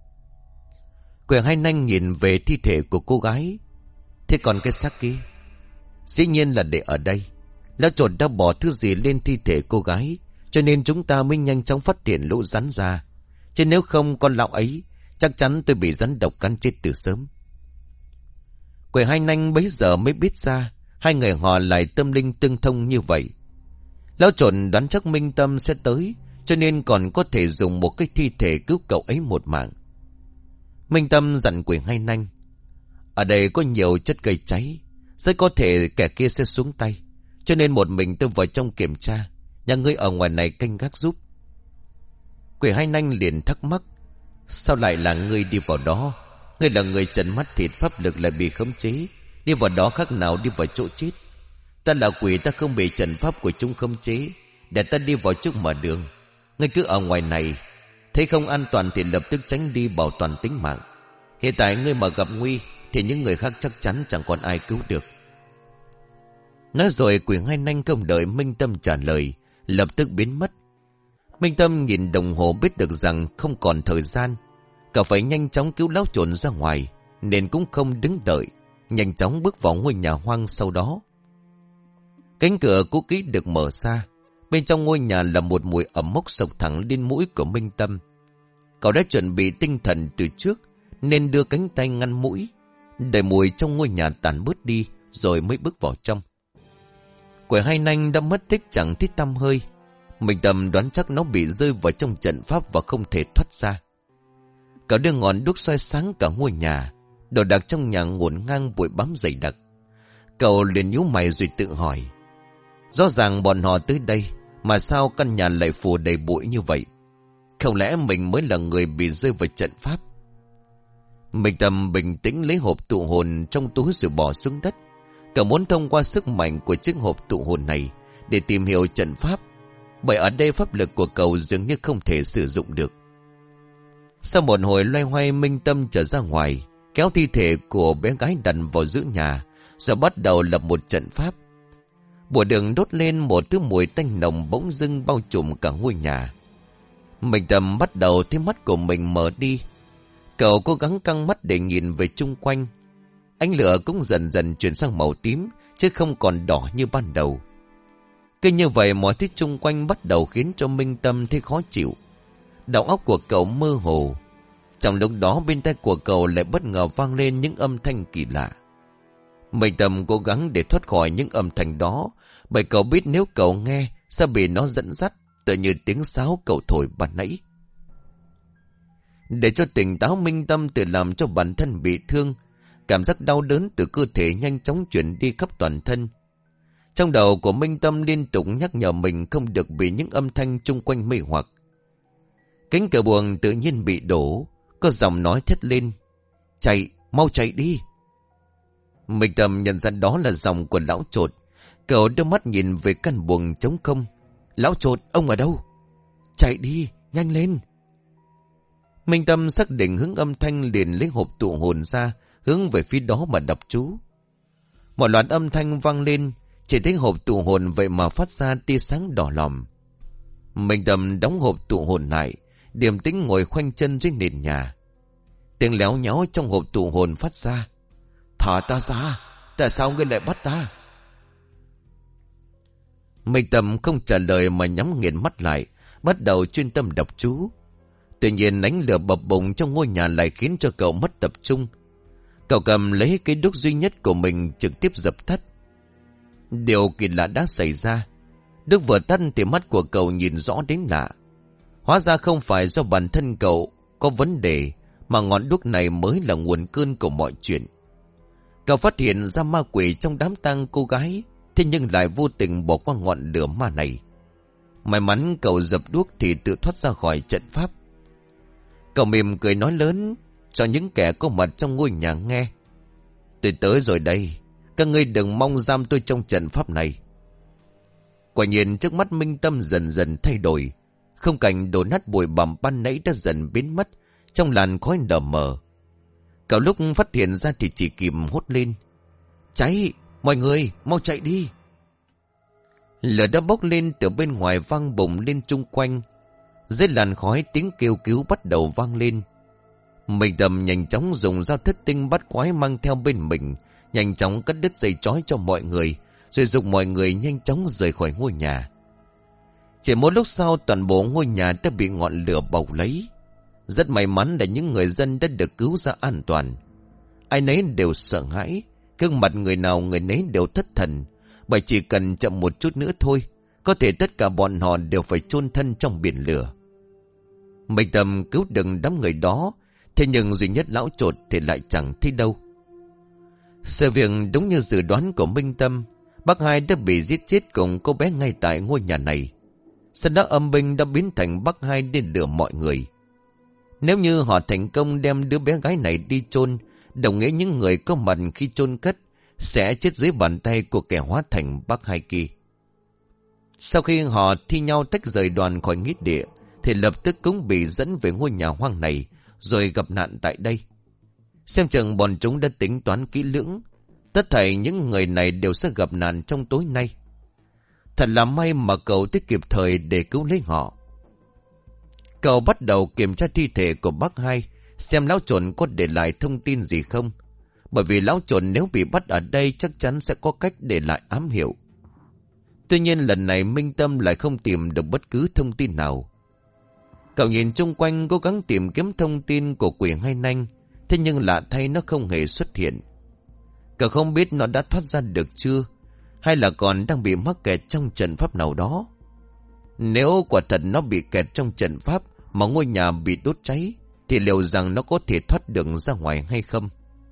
Quẻ hai nanh nhìn về thi thể của cô gái. Thế còn cái xác kia? Dĩ nhiên là để ở đây. Lão chột đã bỏ thứ gì lên thi thể cô gái, cho nên chúng ta mới nhanh chóng phát hiện lũ rắn ra. Chứ nếu không con lão ấy, chắc chắn tôi bị rắn độc cắn chết từ sớm. Quẻ hai nanh bấy giờ mới biết ra hai người họ lại tâm linh tương thông như vậy. Lão chột đoán chắc Minh Tâm sẽ tới, cho nên còn có thể dùng một cái thi thể cứu cậu ấy một mạng. Minh Tâm dặn Quẻ hai nanh: ở đây có nhiều chất gây cháy, rất có thể kẻ kia sẽ xuống tay, cho nên một mình tôi vào trong kiểm tra, nhà ngươi ở ngoài này canh gác giúp. Quẻ hai nanh liền thắc mắc: sao lại là ngươi đi vào đó? Ngươi là người trần mắt thịt, pháp lực lại bị khống chế, đi vào đó khác nào đi vào chỗ chết. Ta là quỷ, ta không bị trần pháp của chúng khống chế, để ta đi vào trước mở đường. Ngươi cứ ở ngoài này, thấy không an toàn thì lập tức tránh đi, bảo toàn tính mạng. Hiện tại ngươi mà gặp nguy thì những người khác chắc chắn chẳng còn ai cứu được. Nói rồi Quỷ hai nanh không đợi Minh Tâm trả lời, lập tức biến mất. Minh Tâm nhìn đồng hồ biết được rằng không còn thời gian, cậu phải nhanh chóng cứu lão trồn ra ngoài, nên cũng không đứng đợi, nhanh chóng bước vào ngôi nhà hoang. Sau đó cánh cửa cũ kỹ được mở ra. Bên trong ngôi nhà là một mùi ẩm mốc sộc thẳng lên mũi của Minh Tâm. Cậu đã chuẩn bị tinh thần từ trước, nên đưa cánh tay ngăn mũi, để mùi trong ngôi nhà tàn bớt đi, rồi mới bước vào trong. Quẻ hai nanh đã mất tích chẳng thấy tăm hơi. Minh Tâm đoán chắc nó bị rơi vào trong trận pháp và không thể thoát ra. Cậu đưa ngọn đuốc soi sáng cả ngôi nhà. Đồ đạc trong nhà ngổn ngang bụi bám dày đặc. Cậu liền nhíu mày rồi tự hỏi: rõ ràng bọn họ tới đây, mà sao căn nhà lại phủ đầy bụi như vậy? Không lẽ mình mới là người bị rơi vào trận pháp? Minh Tâm bình tĩnh lấy hộp tụ hồn trong túi rồi bỏ xuống đất. Cậu muốn thông qua sức mạnh của chiếc hộp tụ hồn này để tìm hiểu trận pháp, bởi ở đây pháp lực của cậu dường như không thể sử dụng được. Sau một hồi loay hoay, Minh Tâm trở ra ngoài, kéo thi thể của bé gái đặt vào giữa nhà, rồi bắt đầu lập một trận pháp. Bùa đường đốt lên, một thứ mùi tanh nồng bỗng dưng bao trùm cả ngôi nhà. Minh Tâm bắt đầu thấy mắt của mình mở đi. Cậu cố gắng căng mắt để nhìn về chung quanh. Ánh lửa cũng dần dần chuyển sang màu tím, chứ không còn đỏ như ban đầu. Cứ như vậy mọi thứ chung quanh bắt đầu khiến cho Minh Tâm thấy khó chịu. Đầu óc của cậu mơ hồ. Trong lúc đó bên tai của cậu lại bất ngờ vang lên những âm thanh kỳ lạ. Minh Tâm cố gắng để thoát khỏi những âm thanh đó, bởi cậu biết nếu cậu nghe sẽ bị nó dẫn dắt, tựa như tiếng sáo cậu thổi ban nãy. Để cho tỉnh táo, Minh Tâm tự làm cho bản thân bị thương. Cảm giác đau đớn từ cơ thể nhanh chóng chuyển đi khắp toàn thân. Trong đầu của Minh Tâm liên tục nhắc nhở mình không được bị những âm thanh chung quanh mê hoặc. Cánh cửa buồng tự nhiên bị đổ, có giọng nói thét lên: chạy, mau chạy đi. Minh Tâm nhận ra đó là giọng của lão chột. Cậu đưa mắt nhìn về căn buồng trống không. Lão chột, ông ở đâu? Chạy đi, nhanh lên. Minh Tâm xác định hướng âm thanh, liền lấy hộp tụ hồn ra, hướng về phía đó mà đọc chú. Một loạt âm thanh vang lên, chỉ thấy hộp tụ hồn vậy mà phát ra tia sáng đỏ lòm. Minh Tâm đóng hộp tụ hồn lại, điềm tĩnh ngồi khoanh chân dưới nền nhà. Tiếng léo nháo trong hộp tụ hồn phát ra: thả ta ra, tại sao ngươi lại bắt ta? Minh Tâm không trả lời mà nhắm nghiền mắt lại, bắt đầu chuyên tâm đọc chú. Tuy nhiên ánh lửa bập bùng trong ngôi nhà lại khiến cho cậu mất tập trung. Cậu cầm lấy cây đuốc duy nhất của mình trực tiếp dập tắt. Điều kỳ lạ đã xảy ra. Đuốc vừa tắt thì mắt của cậu nhìn rõ đến lạ. Hóa ra không phải do bản thân cậu có vấn đề, mà ngọn đuốc này mới là nguồn cơn của mọi chuyện. Cậu phát hiện ra ma quỷ trong đám tang cô gái, thế nhưng lại vô tình bỏ qua ngọn lửa ma này. May mắn cậu dập đuốc thì tự thoát ra khỏi trận pháp. Cậu mỉm cười nói lớn cho những kẻ có mặt trong ngôi nhà nghe: tôi tới rồi đây, các ngươi đừng mong giam tôi trong trận pháp này. Quả nhiên trước mắt Minh Tâm dần dần thay đổi. Không cảnh đổ nát bụi bặm ban nãy đã dần biến mất trong làn khói đờ mờ. Cậu lúc phát hiện ra thì chỉ kịp hốt lên: cháy! Mọi người mau chạy đi! Lửa đã bốc lên từ bên ngoài vang bùng lên chung quanh. Dưới làn khói tiếng kêu cứu bắt đầu vang lên. Minh Tâm nhanh chóng dùng dao thất tinh bắt quái mang theo bên mình, nhanh chóng cắt đứt dây trói cho mọi người, rồi dục mọi người nhanh chóng rời khỏi ngôi nhà. Chỉ một lúc sau toàn bộ ngôi nhà đã bị ngọn lửa bọc lấy. Rất may mắn là những người dân đã được cứu ra an toàn. Ai nấy đều sợ hãi, gương mặt người nào người nấy đều thất thần, bởi chỉ cần chậm một chút nữa thôi, có thể tất cả bọn họ đều phải chôn thân trong biển lửa. Minh Tâm cứu đừng đám người đó, thế nhưng duy nhất lão chột thì lại chẳng thấy đâu. Sự việc đúng như dự đoán của Minh Tâm, bác Hai đã bị giết chết cùng cô bé ngay tại ngôi nhà này. Sau đó âm binh đã biến thành bác Hai để lừa mọi người. Nếu như họ thành công đem đứa bé gái này đi chôn, đồng nghĩa những người có mặt khi chôn cất sẽ chết dưới bàn tay của kẻ hóa thành bác Hai kia. Sau khi họ thi nhau tách rời đoàn khỏi nghĩa địa, thì lập tức cũng bị dẫn về ngôi nhà hoang này, rồi gặp nạn tại đây. Xem chừng bọn chúng đã tính toán kỹ lưỡng, tất thảy những người này đều sẽ gặp nạn trong tối nay. Thật là may mà cậu tới kịp thời để cứu lấy họ. Cậu bắt đầu kiểm tra thi thể của bác Hai, xem lão trộn có để lại thông tin gì không. Bởi vì lão trộn nếu bị bắt ở đây chắc chắn sẽ có cách để lại ám hiệu. Tuy nhiên lần này Minh Tâm lại không tìm được bất cứ thông tin nào. Cậu nhìn chung quanh cố gắng tìm kiếm thông tin của quỷ Hai Nanh, thế nhưng lạ thay nó không hề xuất hiện. Cậu không biết nó đã thoát ra được chưa, hay là còn đang bị mắc kẹt trong trận pháp nào đó. Nếu quả thật nó bị kẹt trong trận pháp mà ngôi nhà bị đốt cháy, thì liệu rằng nó có thể thoát được ra ngoài hay không?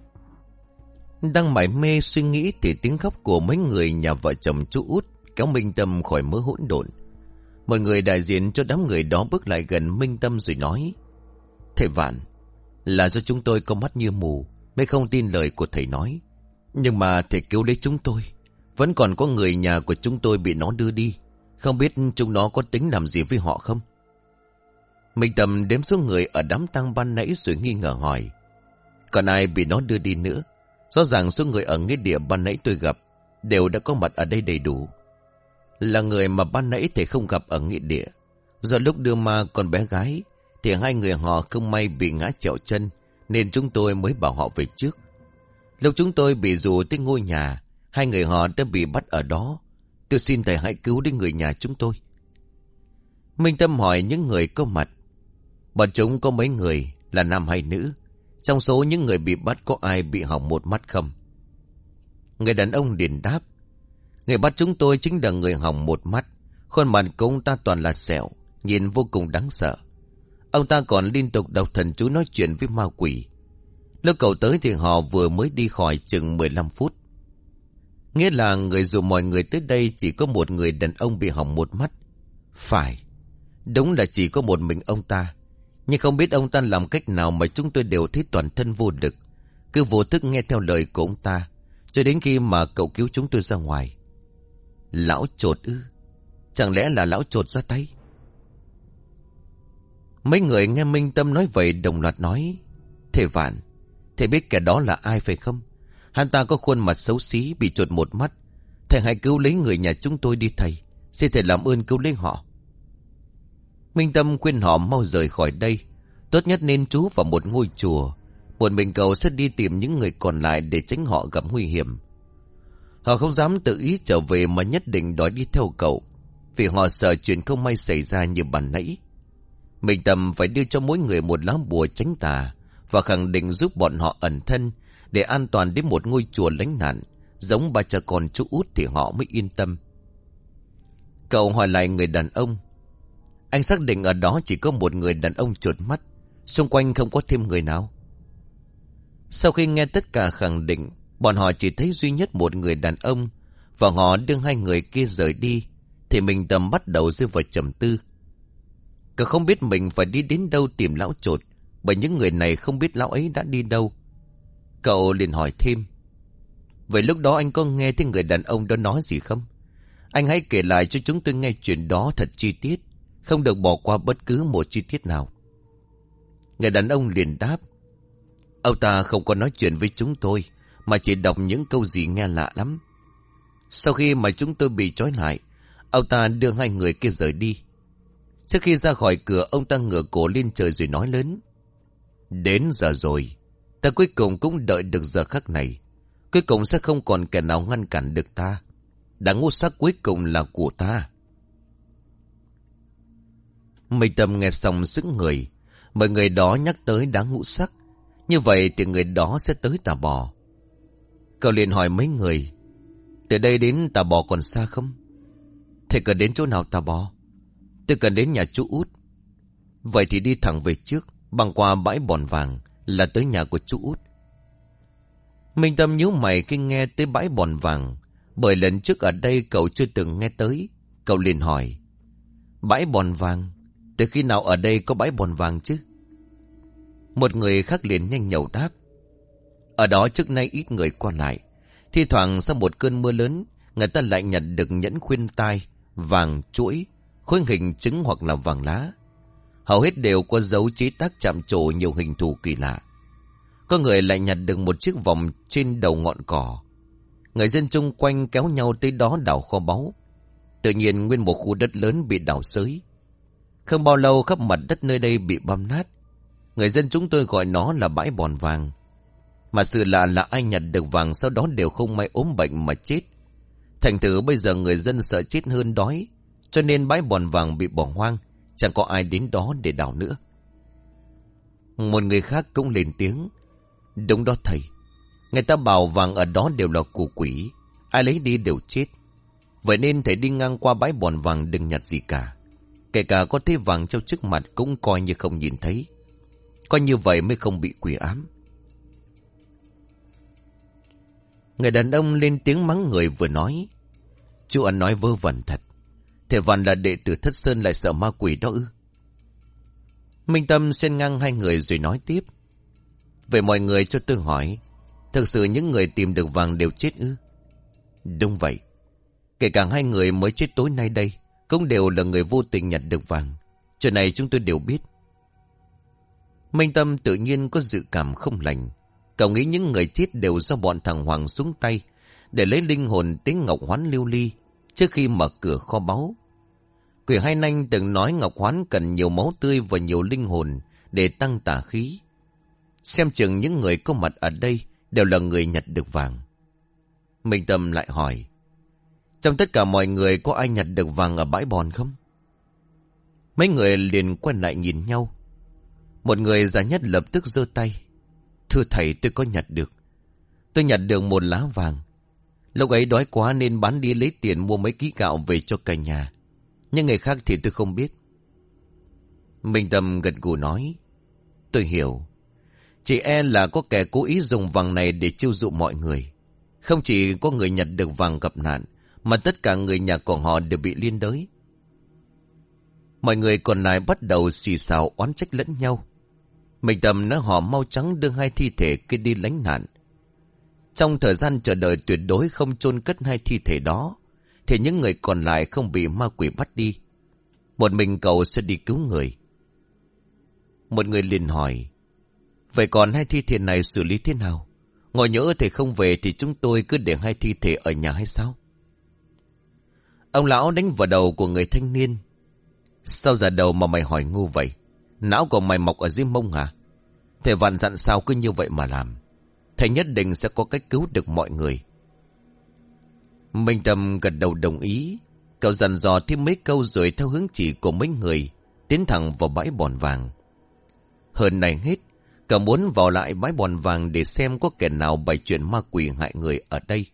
Đang mải mê suy nghĩ thì tiếng khóc của mấy người nhà vợ chồng chú Út kéo Minh Tâm khỏi mớ hỗn độn. Một người đại diện cho đám người đó bước lại gần Minh Tâm rồi nói: thầy Vạn, là do chúng tôi có mắt như mù mới không tin lời của thầy nói. Nhưng mà thầy cứu lấy chúng tôi, vẫn còn có người nhà của chúng tôi bị nó đưa đi. Không biết chúng nó có tính làm gì với họ không? Minh Tâm đếm số người ở đám tang ban nãy rồi nghi ngờ hỏi: còn ai bị nó đưa đi nữa? Rõ ràng số người ở nghĩa địa ban nãy tôi gặp đều đã có mặt ở đây đầy đủ. Là người mà ban nãy thầy không gặp ở nghĩa địa. Do lúc đưa ma con bé gái thì hai người họ không may bị ngã trẹo chân, nên chúng tôi mới bảo họ về trước. Lúc chúng tôi bị dụ tới ngôi nhà, hai người họ đã bị bắt ở đó. Tôi xin thầy hãy cứu đến người nhà chúng tôi. Minh Tâm hỏi những người có mặt: bọn chúng có mấy người, là nam hay nữ? Trong số những người bị bắt có ai bị hỏng một mắt không? Người đàn ông liền đáp: người bắt chúng tôi chính là người hỏng một mắt. Khuôn mặt của ông ta toàn là sẹo, nhìn vô cùng đáng sợ. Ông ta còn liên tục đọc thần chú nói chuyện với ma quỷ. Lúc cậu tới thì họ vừa mới đi khỏi chừng mười lăm phút. Nghĩa là người dụ mọi người tới đây chỉ có một người đàn ông bị hỏng một mắt. Phải, đúng là chỉ có một mình ông ta. Nhưng không biết ông ta làm cách nào mà chúng tôi đều thấy toàn thân vô lực, cứ vô thức nghe theo lời của ông ta, cho đến khi mà cậu cứu chúng tôi ra ngoài. Lão chột ư? Chẳng lẽ là lão chột ra tay? Mấy người nghe Minh Tâm nói vậy đồng loạt nói: thầy Vạn, thầy biết kẻ đó là ai phải không? Hắn ta có khuôn mặt xấu xí, bị chột một mắt. Thầy hãy cứu lấy người nhà chúng tôi đi thầy. Xin thầy làm ơn cứu lấy họ. Minh Tâm khuyên họ mau rời khỏi đây. Tốt nhất nên trú vào một ngôi chùa. Một mình cậu sẽ đi tìm những người còn lại để tránh họ gặp nguy hiểm. Họ không dám tự ý trở về mà nhất định đòi đi theo cậu, vì họ sợ chuyện không may xảy ra như bàn nãy. Minh Tâm phải đưa cho mỗi người một lá bùa tránh tà, và khẳng định giúp bọn họ ẩn thân để an toàn đến một ngôi chùa lánh nạn, giống ba cha con chú Út thì họ mới yên tâm. Cậu hỏi lại người đàn ông: anh xác định ở đó chỉ có một người đàn ông chuột mắt, xung quanh không có thêm người nào? Sau khi nghe tất cả khẳng định, bọn họ chỉ thấy duy nhất một người đàn ông, và họ đưa hai người kia rời đi, thì Minh Tâm bắt đầu rơi vào trầm tư. Cậu không biết mình phải đi đến đâu tìm lão chột, bởi những người này không biết lão ấy đã đi đâu. Cậu liền hỏi thêm: vậy lúc đó anh có nghe thấy người đàn ông đó nói gì không? Anh hãy kể lại cho chúng tôi nghe chuyện đó thật chi tiết, không được bỏ qua bất cứ một chi tiết nào. Người đàn ông liền đáp. Ông ta không có nói chuyện với chúng tôi, mà chỉ đọc những câu gì nghe lạ lắm. Sau khi mà chúng tôi bị trói lại, ông ta đưa hai người kia rời đi. Trước khi ra khỏi cửa, ông ta ngửa cổ lên trời rồi nói lớn. Đến giờ rồi, ta cuối cùng cũng đợi được giờ khắc này. Cuối cùng sẽ không còn kẻ nào ngăn cản được ta. Đảng ngũ sắc cuối cùng là của ta. Minh Tâm nghe xong sững người. Mọi người đó nhắc tới đám ngũ sắc, như vậy thì người đó sẽ tới Tà Bò. Cậu liền hỏi mấy người, từ đây đến Tà Bò còn xa không? Thầy cần đến chỗ nào Tà Bò? Tôi cần đến nhà chú Út. Vậy thì đi thẳng về trước, băng qua bãi Bòn Vàng là tới nhà của chú Út. Minh Tâm nhíu mày khi nghe tới bãi Bòn Vàng, bởi lần trước ở đây cậu chưa từng nghe tới. Cậu liền hỏi, bãi Bòn Vàng? Từ khi nào ở đây có bãi Bòn Vàng chứ? Một người khác liền nhanh nhẩu đáp, ở đó trước nay ít người qua lại. Thi thoảng sau một cơn mưa lớn, người ta lại nhặt được nhẫn khuyên tai, vàng chuỗi, khối hình trứng hoặc là vàng lá. Hầu hết đều có dấu chế tác chạm trổ nhiều hình thù kỳ lạ. Có người lại nhặt được một chiếc vòng trên đầu ngọn cỏ. Người dân chung quanh kéo nhau tới đó đào kho báu. Tự nhiên nguyên một khu đất lớn bị đào xới. Không bao lâu khắp mặt đất nơi đây bị băm nát. Người dân chúng tôi gọi nó là bãi Bòn Vàng. Mà sự lạ là ai nhặt được vàng sau đó đều không may ốm bệnh mà chết. Thành thử bây giờ người dân sợ chết hơn đói, cho nên bãi Bòn Vàng bị bỏ hoang, chẳng có ai đến đó để đào nữa. Một người khác cũng lên tiếng, đúng đó thầy, người ta bảo vàng ở đó đều là của quỷ, ai lấy đi đều chết. Vậy nên thầy đi ngang qua bãi Bòn Vàng đừng nhặt gì cả. Kể cả có thấy vàng trong trước mặt cũng coi như không nhìn thấy. Coi như vậy mới không bị quỷ ám. Người đàn ông lên tiếng mắng người vừa nói. Chú ăn nói vớ vẩn thật. Thầy Văn là đệ tử Thất Sơn lại sợ ma quỷ đó ư? Minh Tâm xen ngang hai người rồi nói tiếp. Vậy mọi người cho tôi hỏi, thực sự những người tìm được vàng đều chết ư? Đúng vậy. Kể cả hai người mới chết tối nay đây cũng đều là người vô tình nhặt được vàng. Chuyện này chúng tôi đều biết. Minh Tâm tự nhiên có dự cảm không lành. Cậu nghĩ những người chết đều do bọn thằng Hoàng xuống tay để lấy linh hồn tới Ngọc Hoán Lưu Ly trước khi mở cửa kho báu. Quỷ Hai Nanh từng nói Ngọc Hoán cần nhiều máu tươi và nhiều linh hồn để tăng tà khí. Xem chừng những người có mặt ở đây đều là người nhặt được vàng. Minh Tâm lại hỏi, trong tất cả mọi người có ai nhặt được vàng ở bãi Bòn không? Mấy người liền quay lại nhìn nhau. Một người già nhất lập tức giơ tay. Thưa thầy, tôi có nhặt được. Tôi nhặt được một lá vàng. Lúc ấy đói quá nên bán đi lấy tiền mua mấy ký gạo về cho cả nhà. Nhưng người khác thì tôi không biết. Minh Tâm gật gù nói, tôi hiểu. Chỉ e là có kẻ cố ý dùng vàng này để chiêu dụ mọi người. Không chỉ có người nhặt được vàng gặp nạn, mà tất cả người nhà của họ đều bị liên đới. Mọi người còn lại bắt đầu xì xào oán trách lẫn nhau. Minh Tâm nói họ mau chóng đưa hai thi thể kia đi lánh nạn. Trong thời gian chờ đợi tuyệt đối không chôn cất hai thi thể đó, thì những người còn lại không bị ma quỷ bắt đi. Một mình cậu sẽ đi cứu người. Một người liền hỏi, vậy còn hai thi thể này xử lý thế nào? Ngồi nhỡ thì không về thì chúng tôi cứ để hai thi thể ở nhà hay sao? Ông lão đánh vào đầu của người thanh niên. Sao già đầu mà mày hỏi ngu vậy? Não của mày mọc ở dưới mông hả? Thầy Vạn dặn sao cứ như vậy mà làm. Thầy nhất định sẽ có cách cứu được mọi người. Minh Tâm gật đầu đồng ý. Cậu dặn dò thêm mấy câu rồi theo hướng chỉ của mấy người tiến thẳng vào bãi Bòn Vàng. Hơn này hết, cậu muốn vào lại bãi Bòn Vàng để xem có kẻ nào bày chuyện ma quỷ hại người ở đây.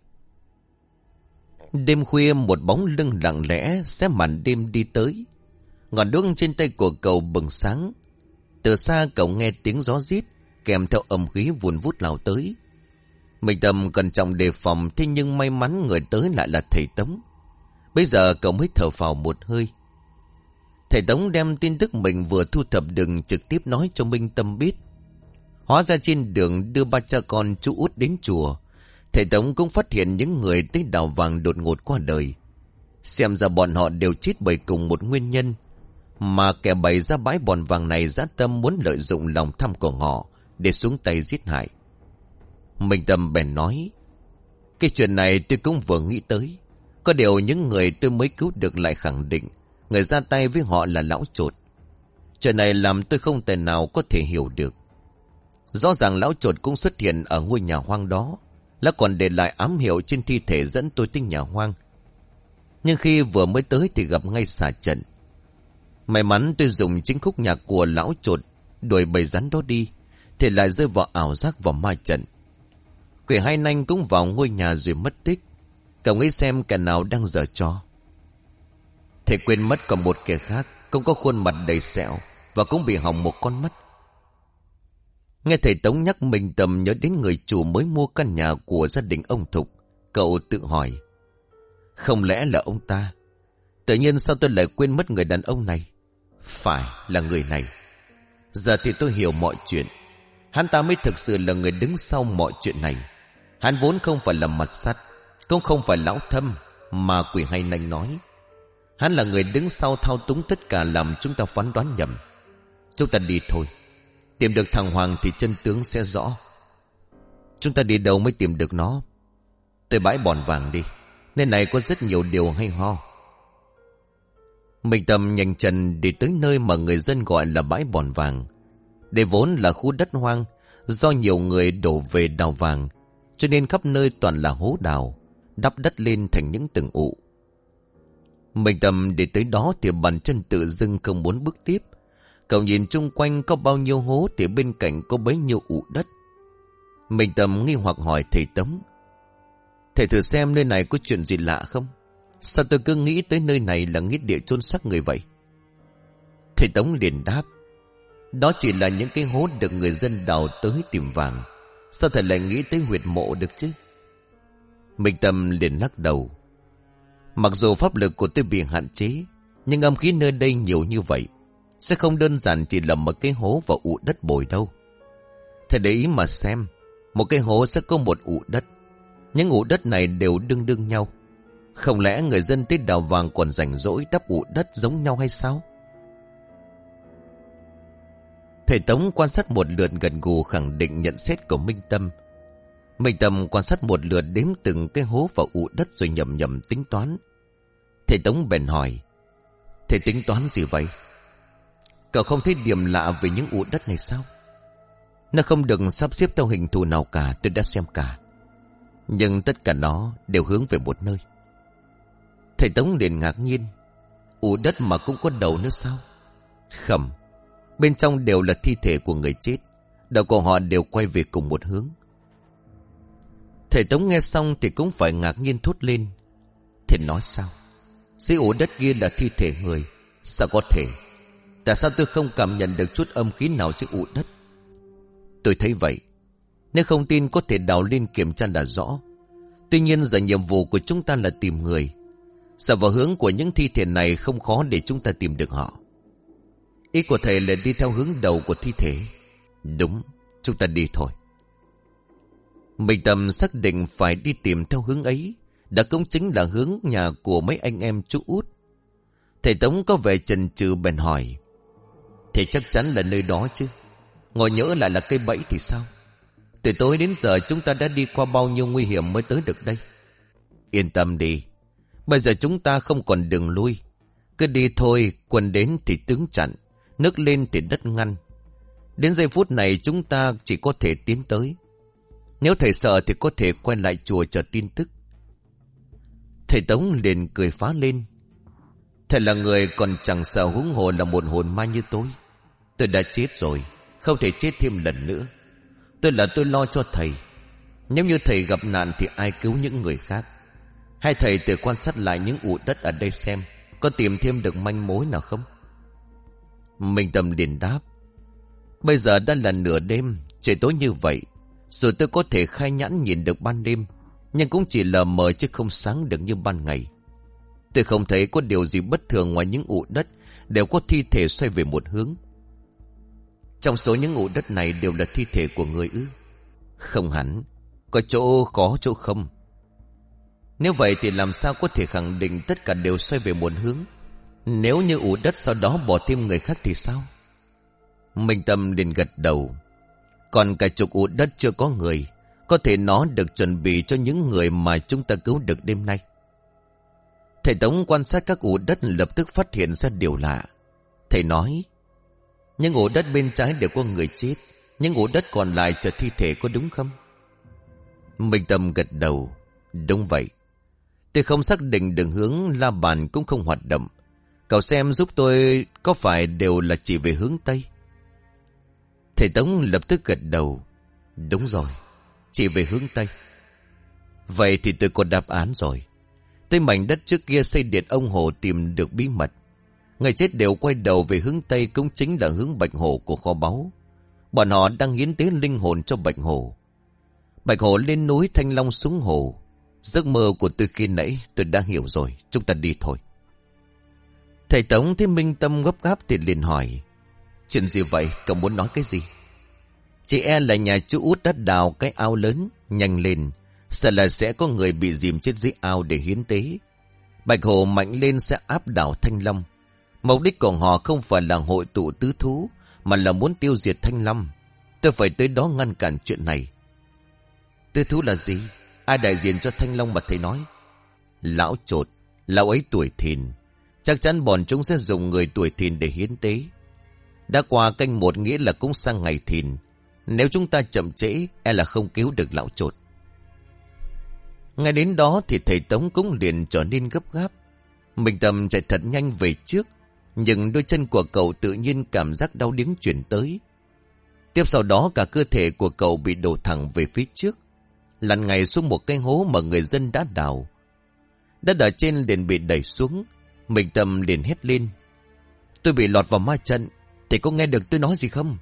Đêm khuya một bóng lưng lặng lẽ xé màn đêm đi tới. Ngọn đuốc trên tay của cậu bừng sáng. Từ xa cậu nghe tiếng gió rít kèm theo âm khí vùn vút lao tới. Minh Tâm cẩn trọng đề phòng, thế nhưng may mắn người tới lại là thầy Tống. Bây giờ cậu mới thở phào một hơi. Thầy Tống đem tin tức mình vừa thu thập được trực tiếp nói cho Minh Tâm biết. Hóa ra trên đường đưa ba cha con chú Út đến chùa, thầy Tống cũng phát hiện những người tới đào vàng đột ngột qua đời. Xem ra bọn họ đều chết bởi cùng một nguyên nhân. Mà kẻ bày ra bãi bòn vàng này dã tâm muốn lợi dụng lòng tham của họ để xuống tay giết hại. Minh Tâm bèn nói, cái chuyện này tôi cũng vừa nghĩ tới. Có điều những người tôi mới cứu được lại khẳng định người ra tay với họ là lão chột. Chuyện này làm tôi không thể nào có thể hiểu được. Rõ ràng lão chột cũng xuất hiện ở ngôi nhà hoang đó, là còn để lại ám hiệu trên thi thể dẫn tôi tới nhà hoang. Nhưng khi vừa mới tới thì gặp ngay xả trận. May mắn tôi dùng chính khúc nhạc của lão chột đuổi bầy rắn đó đi, thì lại rơi vào ảo giác vào ma trận. Quỷ hai nanh cũng vào ngôi nhà rồi mất tích. Cậu nghĩ xem kẻ nào đang giở trò. Thầy quên mất còn một kẻ khác, cũng có khuôn mặt đầy sẹo và cũng bị hỏng một con mắt. Nghe thầy Tống nhắc, Minh Tâm nhớ đến người chủ mới mua căn nhà của gia đình ông Thục. Cậu tự hỏi, không lẽ là ông ta? Tự nhiên sao tôi lại quên mất người đàn ông này? Phải là người này. Giờ thì tôi hiểu mọi chuyện. Hắn ta mới thực sự là người đứng sau mọi chuyện này. Hắn vốn không phải là mặt sắt, cũng không phải lão thâm mà quỷ hay nanh nói. Hắn là người đứng sau thao túng tất cả, làm chúng ta phán đoán nhầm. Chúng ta đi thôi. Tìm được thằng Hoàng thì chân tướng sẽ rõ. Chúng ta đi đâu mới tìm được nó? Tới bãi bòn vàng đi. Nơi này có rất nhiều điều hay ho. Minh Tâm nhanh chân đi tới nơi mà người dân gọi là bãi bòn vàng. Đây vốn là khu đất hoang, do nhiều người đổ về đào vàng, cho nên khắp nơi toàn là hố đào, đắp đất lên thành những tầng ụ. Minh Tâm đi tới đó thì bàn chân tự dưng không muốn bước tiếp. Cậu nhìn chung quanh có bao nhiêu hố thì bên cạnh có bấy nhiêu ụ đất. Minh Tâm nghi hoặc hỏi thầy Tống, thầy thử xem nơi này có chuyện gì lạ không? Sao tôi cứ nghĩ tới nơi này là nghĩa địa chôn xác người vậy? Thầy Tống liền đáp, đó chỉ là những cái hố được người dân đào tới tìm vàng. Sao thầy lại nghĩ tới huyệt mộ được chứ? Minh Tâm liền lắc đầu, mặc dù pháp lực của tôi bị hạn chế, nhưng âm khí nơi đây nhiều như vậy, sẽ không đơn giản chỉ là một cái hố và ụ đất bồi đâu. Thầy để ý mà xem, một cái hố sẽ có một ụ đất. Những ụ đất này đều đương đương nhau. Không lẽ người dân tới đào vàng còn rảnh rỗi đắp ụ đất giống nhau hay sao? Thầy Tống quan sát một lượt gần gù khẳng định nhận xét của Minh Tâm. Minh Tâm quan sát một lượt đếm từng cái hố và ụ đất rồi nhầm nhầm tính toán. Thầy Tống bèn hỏi, thầy tính toán gì vậy? Cậu không thấy điểm lạ về những ụ đất này sao? Nó không được sắp xếp theo hình thù nào cả, tôi đã xem cả. Nhưng tất cả nó đều hướng về một nơi. Thầy Tống liền ngạc nhiên, ụ đất mà cũng có đầu nữa sao? Khẩm, bên trong đều là thi thể của người chết. Đầu của họ đều quay về cùng một hướng. Thầy Tống nghe xong thì cũng phải ngạc nhiên thốt lên, thầy nói sao? Dưới ụ đất kia là thi thể người? Sao có thể? Tại sao tôi không cảm nhận được chút âm khí nào dưới ụ đất? Tôi thấy vậy. Nếu không tin có thể đào lên kiểm tra là rõ. Tuy nhiên giờ nhiệm vụ của chúng ta là tìm người. Sợ vào hướng của những thi thể này không khó để chúng ta tìm được họ. Ý của thầy là đi theo hướng đầu của thi thể. Đúng, chúng ta đi thôi. Minh Tâm xác định phải đi tìm theo hướng ấy. Đã cũng chính là hướng nhà của mấy anh em chú Út. Thầy Tống có vẻ chần chừ bèn hỏi, thầy chắc chắn là nơi đó chứ? Ngồi nhỡ lại là cây bẫy thì sao? Từ tối đến giờ chúng ta đã đi qua bao nhiêu nguy hiểm mới tới được đây. Yên tâm đi, bây giờ chúng ta không còn đường lui. Cứ đi thôi, quân đến thì tướng chặn, nước lên thì đất ngăn. Đến giây phút này chúng ta chỉ có thể tiến tới. Nếu thầy sợ thì có thể quay lại chùa chờ tin tức. Thầy Tống liền cười phá lên, thầy là người còn chẳng sợ huống hồ là một hồn ma như tôi. Tôi đã chết rồi, không thể chết thêm lần nữa. Tôi là tôi lo cho thầy. Nếu như thầy gặp nạn thì ai cứu những người khác? Hai thầy tự quan sát lại những ụ đất ở đây xem có tìm thêm được manh mối nào không? Minh Tâm liền đáp, bây giờ đã là nửa đêm, trời tối như vậy. Dù tôi có thể khai nhãn nhìn được ban đêm, nhưng cũng chỉ lờ mờ chứ không sáng được như ban ngày. Tôi không thấy có điều gì bất thường ngoài những ụ đất đều có thi thể xoay về một hướng. Trong số những ụ đất này đều là thi thể của người ư? Không hẳn, có chỗ có chỗ không. Nếu vậy thì làm sao có thể khẳng định tất cả đều xoay về một hướng? Nếu như ủ đất sau đó bỏ thêm người khác thì sao? Minh Tâm liền gật đầu. Còn cả chục ụ đất chưa có người, có thể nó được chuẩn bị cho những người mà chúng ta cứu được đêm nay. Thầy Tống quan sát các ụ đất lập tức phát hiện ra điều lạ. Thầy nói, những ụ đất bên trái đều có người chết, những ụ đất còn lại chở thi thể, có đúng không? Minh Tâm gật đầu. Đúng vậy. Tôi không xác định đường hướng, la bàn cũng không hoạt động. Cậu xem giúp tôi có phải đều là chỉ về hướng Tây? Thầy Tống lập tức gật đầu. Đúng rồi, chỉ về hướng Tây. Vậy thì tôi có đáp án rồi. Tới mảnh đất trước kia xây điện ông Hồ tìm được bí mật. Người chết đều quay đầu về hướng Tây, cũng chính là hướng Bạch Hổ của kho báu. Bọn họ đang hiến tế linh hồn cho Bạch Hổ. Bạch Hổ lên núi, Thanh Long xuống hồ. Giấc mơ của tôi khi nãy tôi đã hiểu rồi, chúng ta đi thôi. Thầy Tống thấy Minh Tâm gấp gáp thì liền hỏi, chuyện gì vậy, cậu muốn nói cái gì? Chị e là nhà chú Út đã đào cái ao lớn, nhanh lên, sợ là sẽ có người bị dìm chết dưới ao để hiến tế. Bạch Hổ mạnh lên sẽ áp đảo Thanh Long. Mục đích của họ không phải là hội tụ tứ thú, mà là muốn tiêu diệt Thanh Long. Tôi phải tới đó ngăn cản chuyện này. Tứ thú là gì? Ai đại diện cho Thanh Long mà thầy nói? Lão Chột, lão ấy tuổi thìn. Chắc chắn bọn chúng sẽ dùng người tuổi thìn để hiến tế. Đã qua canh một nghĩa là cũng sang ngày thìn. Nếu chúng ta chậm trễ, e là không cứu được lão Chột. Ngay đến đó thì thầy Tống cũng liền trở nên gấp gáp. Minh Tâm chạy thật nhanh về trước, nhưng đôi chân của cậu tự nhiên cảm giác đau điếng chuyển tới. Tiếp sau đó cả cơ thể của cậu bị đổ thẳng về phía trước, lăn ngay xuống một cái hố mà người dân đã đào. Đất ở trên liền bị đẩy xuống. Minh Tâm liền hét lên, tôi bị lọt vào ma trận, thầy có nghe được tôi nói gì không?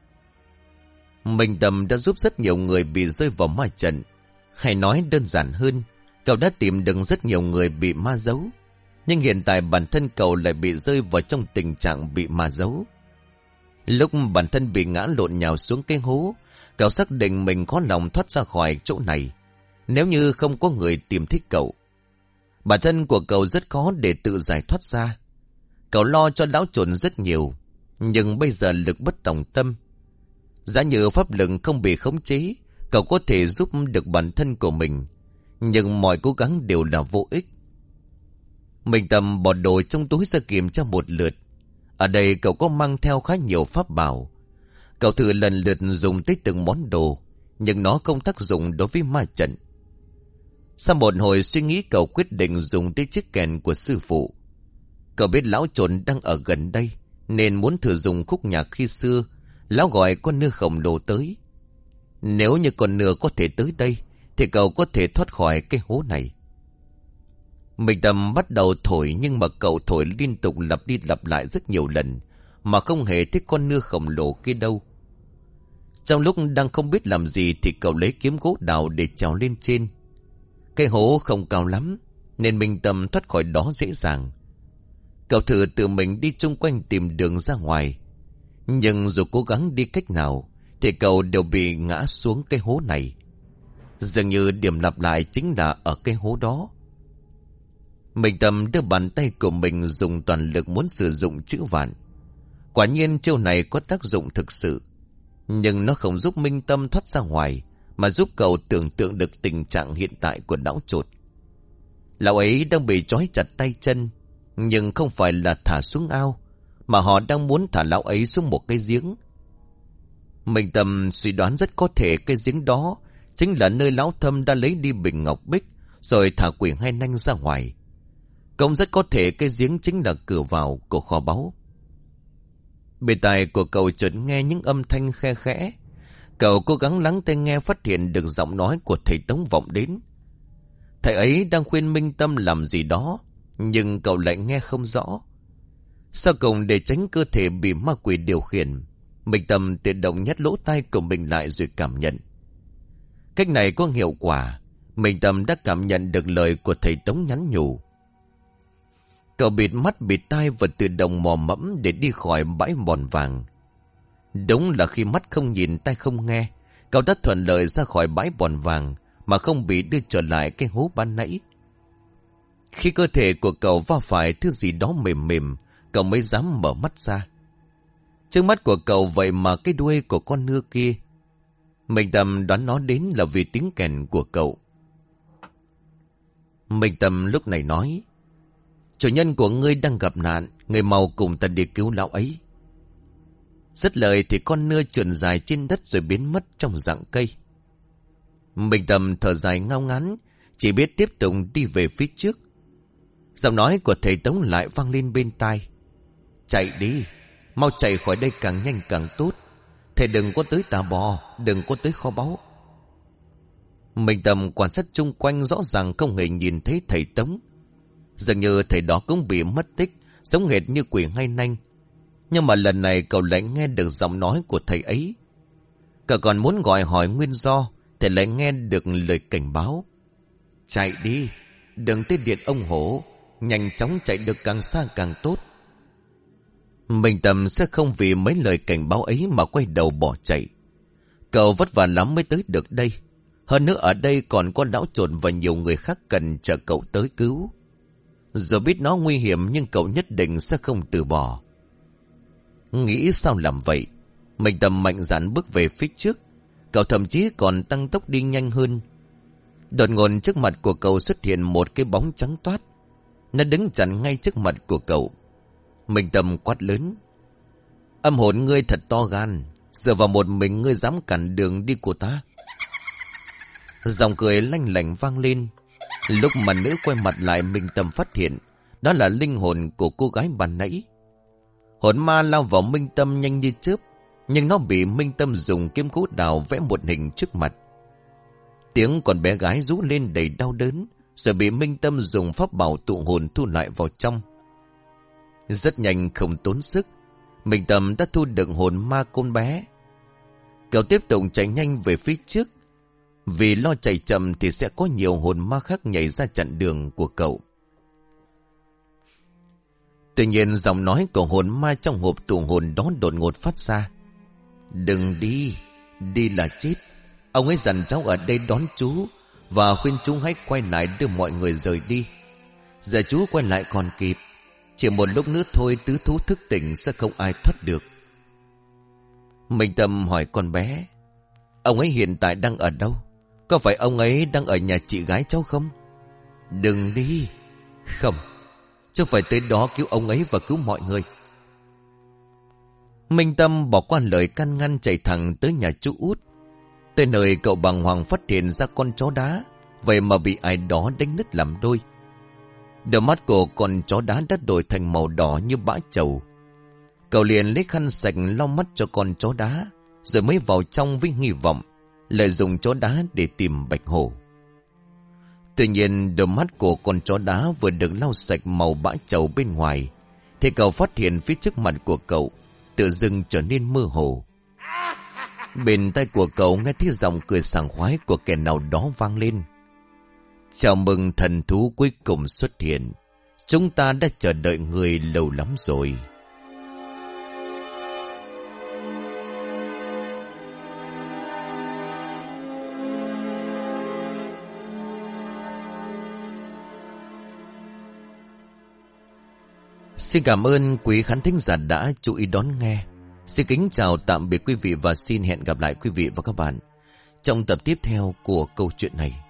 Minh Tâm đã giúp rất nhiều người bị rơi vào ma trận. Hay nói đơn giản hơn, cậu đã tìm được rất nhiều người bị ma giấu. Nhưng hiện tại bản thân cậu lại bị rơi vào trong tình trạng bị ma giấu. Lúc bản thân bị ngã lộn nhào xuống cái hố, cậu xác định mình khó lòng thoát ra khỏi chỗ này, nếu như không có người tìm thấy cậu. Bản thân của cậu rất khó để tự giải thoát ra. Cậu lo cho lão Chột rất nhiều, nhưng bây giờ lực bất tòng tâm. Giả như pháp lực không bị khống chế, cậu có thể giúp được bản thân của mình, nhưng mọi cố gắng đều là vô ích. Minh Tâm bỏ đồ trong túi ra kiểm tra một lượt. Ở đây cậu có mang theo khá nhiều pháp bảo. Cậu thử lần lượt dùng tới từng món đồ, nhưng nó không tác dụng đối với ma trận. Sau một hồi suy nghĩ, cậu quyết định dùng tới chiếc kèn của sư phụ. Cậu biết lão Chột đang ở gần đây, nên muốn thử dùng khúc nhạc khi xưa lão gọi con nưa khổng lồ tới. Nếu như con nưa có thể tới đây, thì cậu có thể thoát khỏi cái hố này. Minh Tâm bắt đầu thổi, nhưng mà cậu thổi liên tục lặp đi lặp lại rất nhiều lần, mà không hề thấy con nưa khổng lồ kia đâu. Trong lúc đang không biết làm gì thì cậu lấy kiếm gỗ đào để trèo lên trên. Cái hố không cao lắm, nên Minh Tâm thoát khỏi đó dễ dàng. Cậu thử tự mình đi chung quanh tìm đường ra ngoài, nhưng dù cố gắng đi cách nào thì cậu đều bị ngã xuống cái hố này. Dường như điểm lặp lại chính là ở cái hố đó. Minh Tâm đưa bàn tay của mình dùng toàn lực muốn sử dụng chữ vạn. Quả nhiên chiêu này có tác dụng thực sự, nhưng nó không giúp Minh Tâm thoát ra ngoài, mà giúp cậu tưởng tượng được tình trạng hiện tại của lão Chột. Lão ấy đang bị trói chặt tay chân, nhưng không phải là thả xuống ao, mà họ đang muốn thả lão ấy xuống một cái giếng. Minh Tâm suy đoán rất có thể cái giếng đó chính là nơi lão Thâm đã lấy đi bình ngọc bích rồi thả quỷ hai nanh ra ngoài. Cũng rất có thể cái giếng chính là cửa vào của kho báu. Bên tai của cậu chợt nghe những âm thanh khe khẽ. Cậu cố gắng lắng tai nghe, phát hiện được giọng nói của thầy Tống vọng đến. Thầy ấy đang khuyên Minh Tâm làm gì đó, nhưng cậu lại nghe không rõ. Sau cùng, để tránh cơ thể bị ma quỷ điều khiển, Minh Tâm tự động nhét lỗ tai của mình lại rồi cảm nhận. Cách này có hiệu quả. Minh Tâm đã cảm nhận được lời của thầy Tống nhắn nhủ. Cậu bịt mắt bịt tai và tự động mò mẫm để đi khỏi bãi bòn vàng. Đúng là khi mắt không nhìn tai không nghe, cậu đã thuận lợi ra khỏi bãi bòn vàng mà không bị đưa trở lại cái hố ban nãy. Khi cơ thể của cậu va phải thứ gì đó mềm mềm, cậu mới dám mở mắt ra. Trước mắt của cậu vậy mà cái đuôi của con nưa kia. Minh Tâm đoán nó đến là vì tiếng kèn của cậu. Minh Tâm lúc này nói: chủ nhân của ngươi đang gặp nạn, người mau cùng ta đi cứu lão ấy. Dứt lời thì con nưa trườn dài trên đất rồi biến mất trong rặng cây. Minh Tâm thở dài ngao ngán, chỉ biết tiếp tục đi về phía trước. Giọng nói của thầy Tống lại vang lên bên tai: chạy đi, mau chạy khỏi đây càng nhanh càng tốt. Thầy đừng có tới Tà Bò, đừng có tới kho báu. Minh Tâm quan sát chung quanh rõ ràng không hề nhìn thấy thầy Tống. Dường như thầy đó cũng bị mất tích, giống hệt như quỷ hay nanh. Nhưng mà lần này cậu lại nghe được giọng nói của thầy ấy. Cậu còn muốn gọi hỏi nguyên do, thầy lại nghe được lời cảnh báo: chạy đi, đừng tới điện ông hổ, nhanh chóng chạy được càng xa càng tốt. Minh Tâm sẽ không vì mấy lời cảnh báo ấy mà quay đầu bỏ chạy. Cậu vất vả lắm mới tới được đây. Hơn nữa ở đây còn có lão trộn và nhiều người khác cần chờ cậu tới cứu. Dù biết nó nguy hiểm nhưng cậu nhất định sẽ không từ bỏ. Nghĩ sao làm vậy, Minh Tâm mạnh dạn bước về phía trước. Cậu thậm chí còn tăng tốc đi nhanh hơn. Đột ngột trước mặt của cậu xuất hiện một cái bóng trắng toát. Nó đứng chắn ngay trước mặt của cậu. Minh Tâm quát lớn: âm hồn ngươi thật to gan, dựa vào một mình ngươi dám cản đường đi của ta. Giọng cười lanh lảnh vang lên. Lúc mà nữ quay mặt lại, Minh Tâm phát hiện đó là linh hồn của cô gái ban nãy. Hồn ma lao vào Minh Tâm nhanh như chớp, nhưng nó bị Minh Tâm dùng kiếm gỗ đào vẽ một hình trước mặt. Tiếng con bé gái rú lên đầy đau đớn, rồi bị Minh Tâm dùng pháp bảo tụ hồn thu lại vào trong. Rất nhanh không tốn sức, Minh Tâm đã thu được hồn ma con bé. Cậu tiếp tục chạy nhanh về phía trước, vì lo chạy chậm thì sẽ có nhiều hồn ma khác nhảy ra chặn đường của cậu. Tuy nhiên giọng nói của hồn ma trong hộp tụ hồn đó đột ngột phát ra: đừng đi, đi là chết. Ông ấy dặn cháu ở đây đón chú và khuyên chú hãy quay lại đưa mọi người rời đi. Giờ chú quay lại còn kịp, chỉ một lúc nữa thôi tứ thú thức tỉnh sẽ không ai thoát được. Minh Tâm hỏi con bé: ông ấy hiện tại đang ở đâu? Có phải ông ấy đang ở nhà chị gái cháu không? Đừng đi. Không, cháu phải tới đó cứu ông ấy và cứu mọi người. Minh Tâm bỏ qua lời can ngăn, chạy thẳng tới nhà chú Út. Tới nơi cậu bàng hoàng phát hiện ra con chó đá vậy mà bị ai đó đánh nứt làm đôi. Đôi mắt của con chó đá đã đổi thành màu đỏ như bã trầu. Cậu liền lấy khăn sạch lau mắt cho con chó đá, rồi mới vào trong với hy vọng lại dùng chó đá để tìm Bạch Hổ. Tuy nhiên đôi mắt của con chó đá vừa được lau sạch màu bã trầu bên ngoài, thì cậu phát hiện phía trước mặt của cậu tự dưng trở nên mơ hồ. Bên tai của cậu nghe thấy giọng cười sảng khoái của kẻ nào đó vang lên: chào mừng thần thú cuối cùng xuất hiện. Chúng ta đã chờ đợi người lâu lắm rồi. Xin cảm ơn quý khán thính giả đã chú ý đón nghe. Xin kính chào tạm biệt quý vị và xin hẹn gặp lại quý vị và các bạn trong tập tiếp theo của câu chuyện này.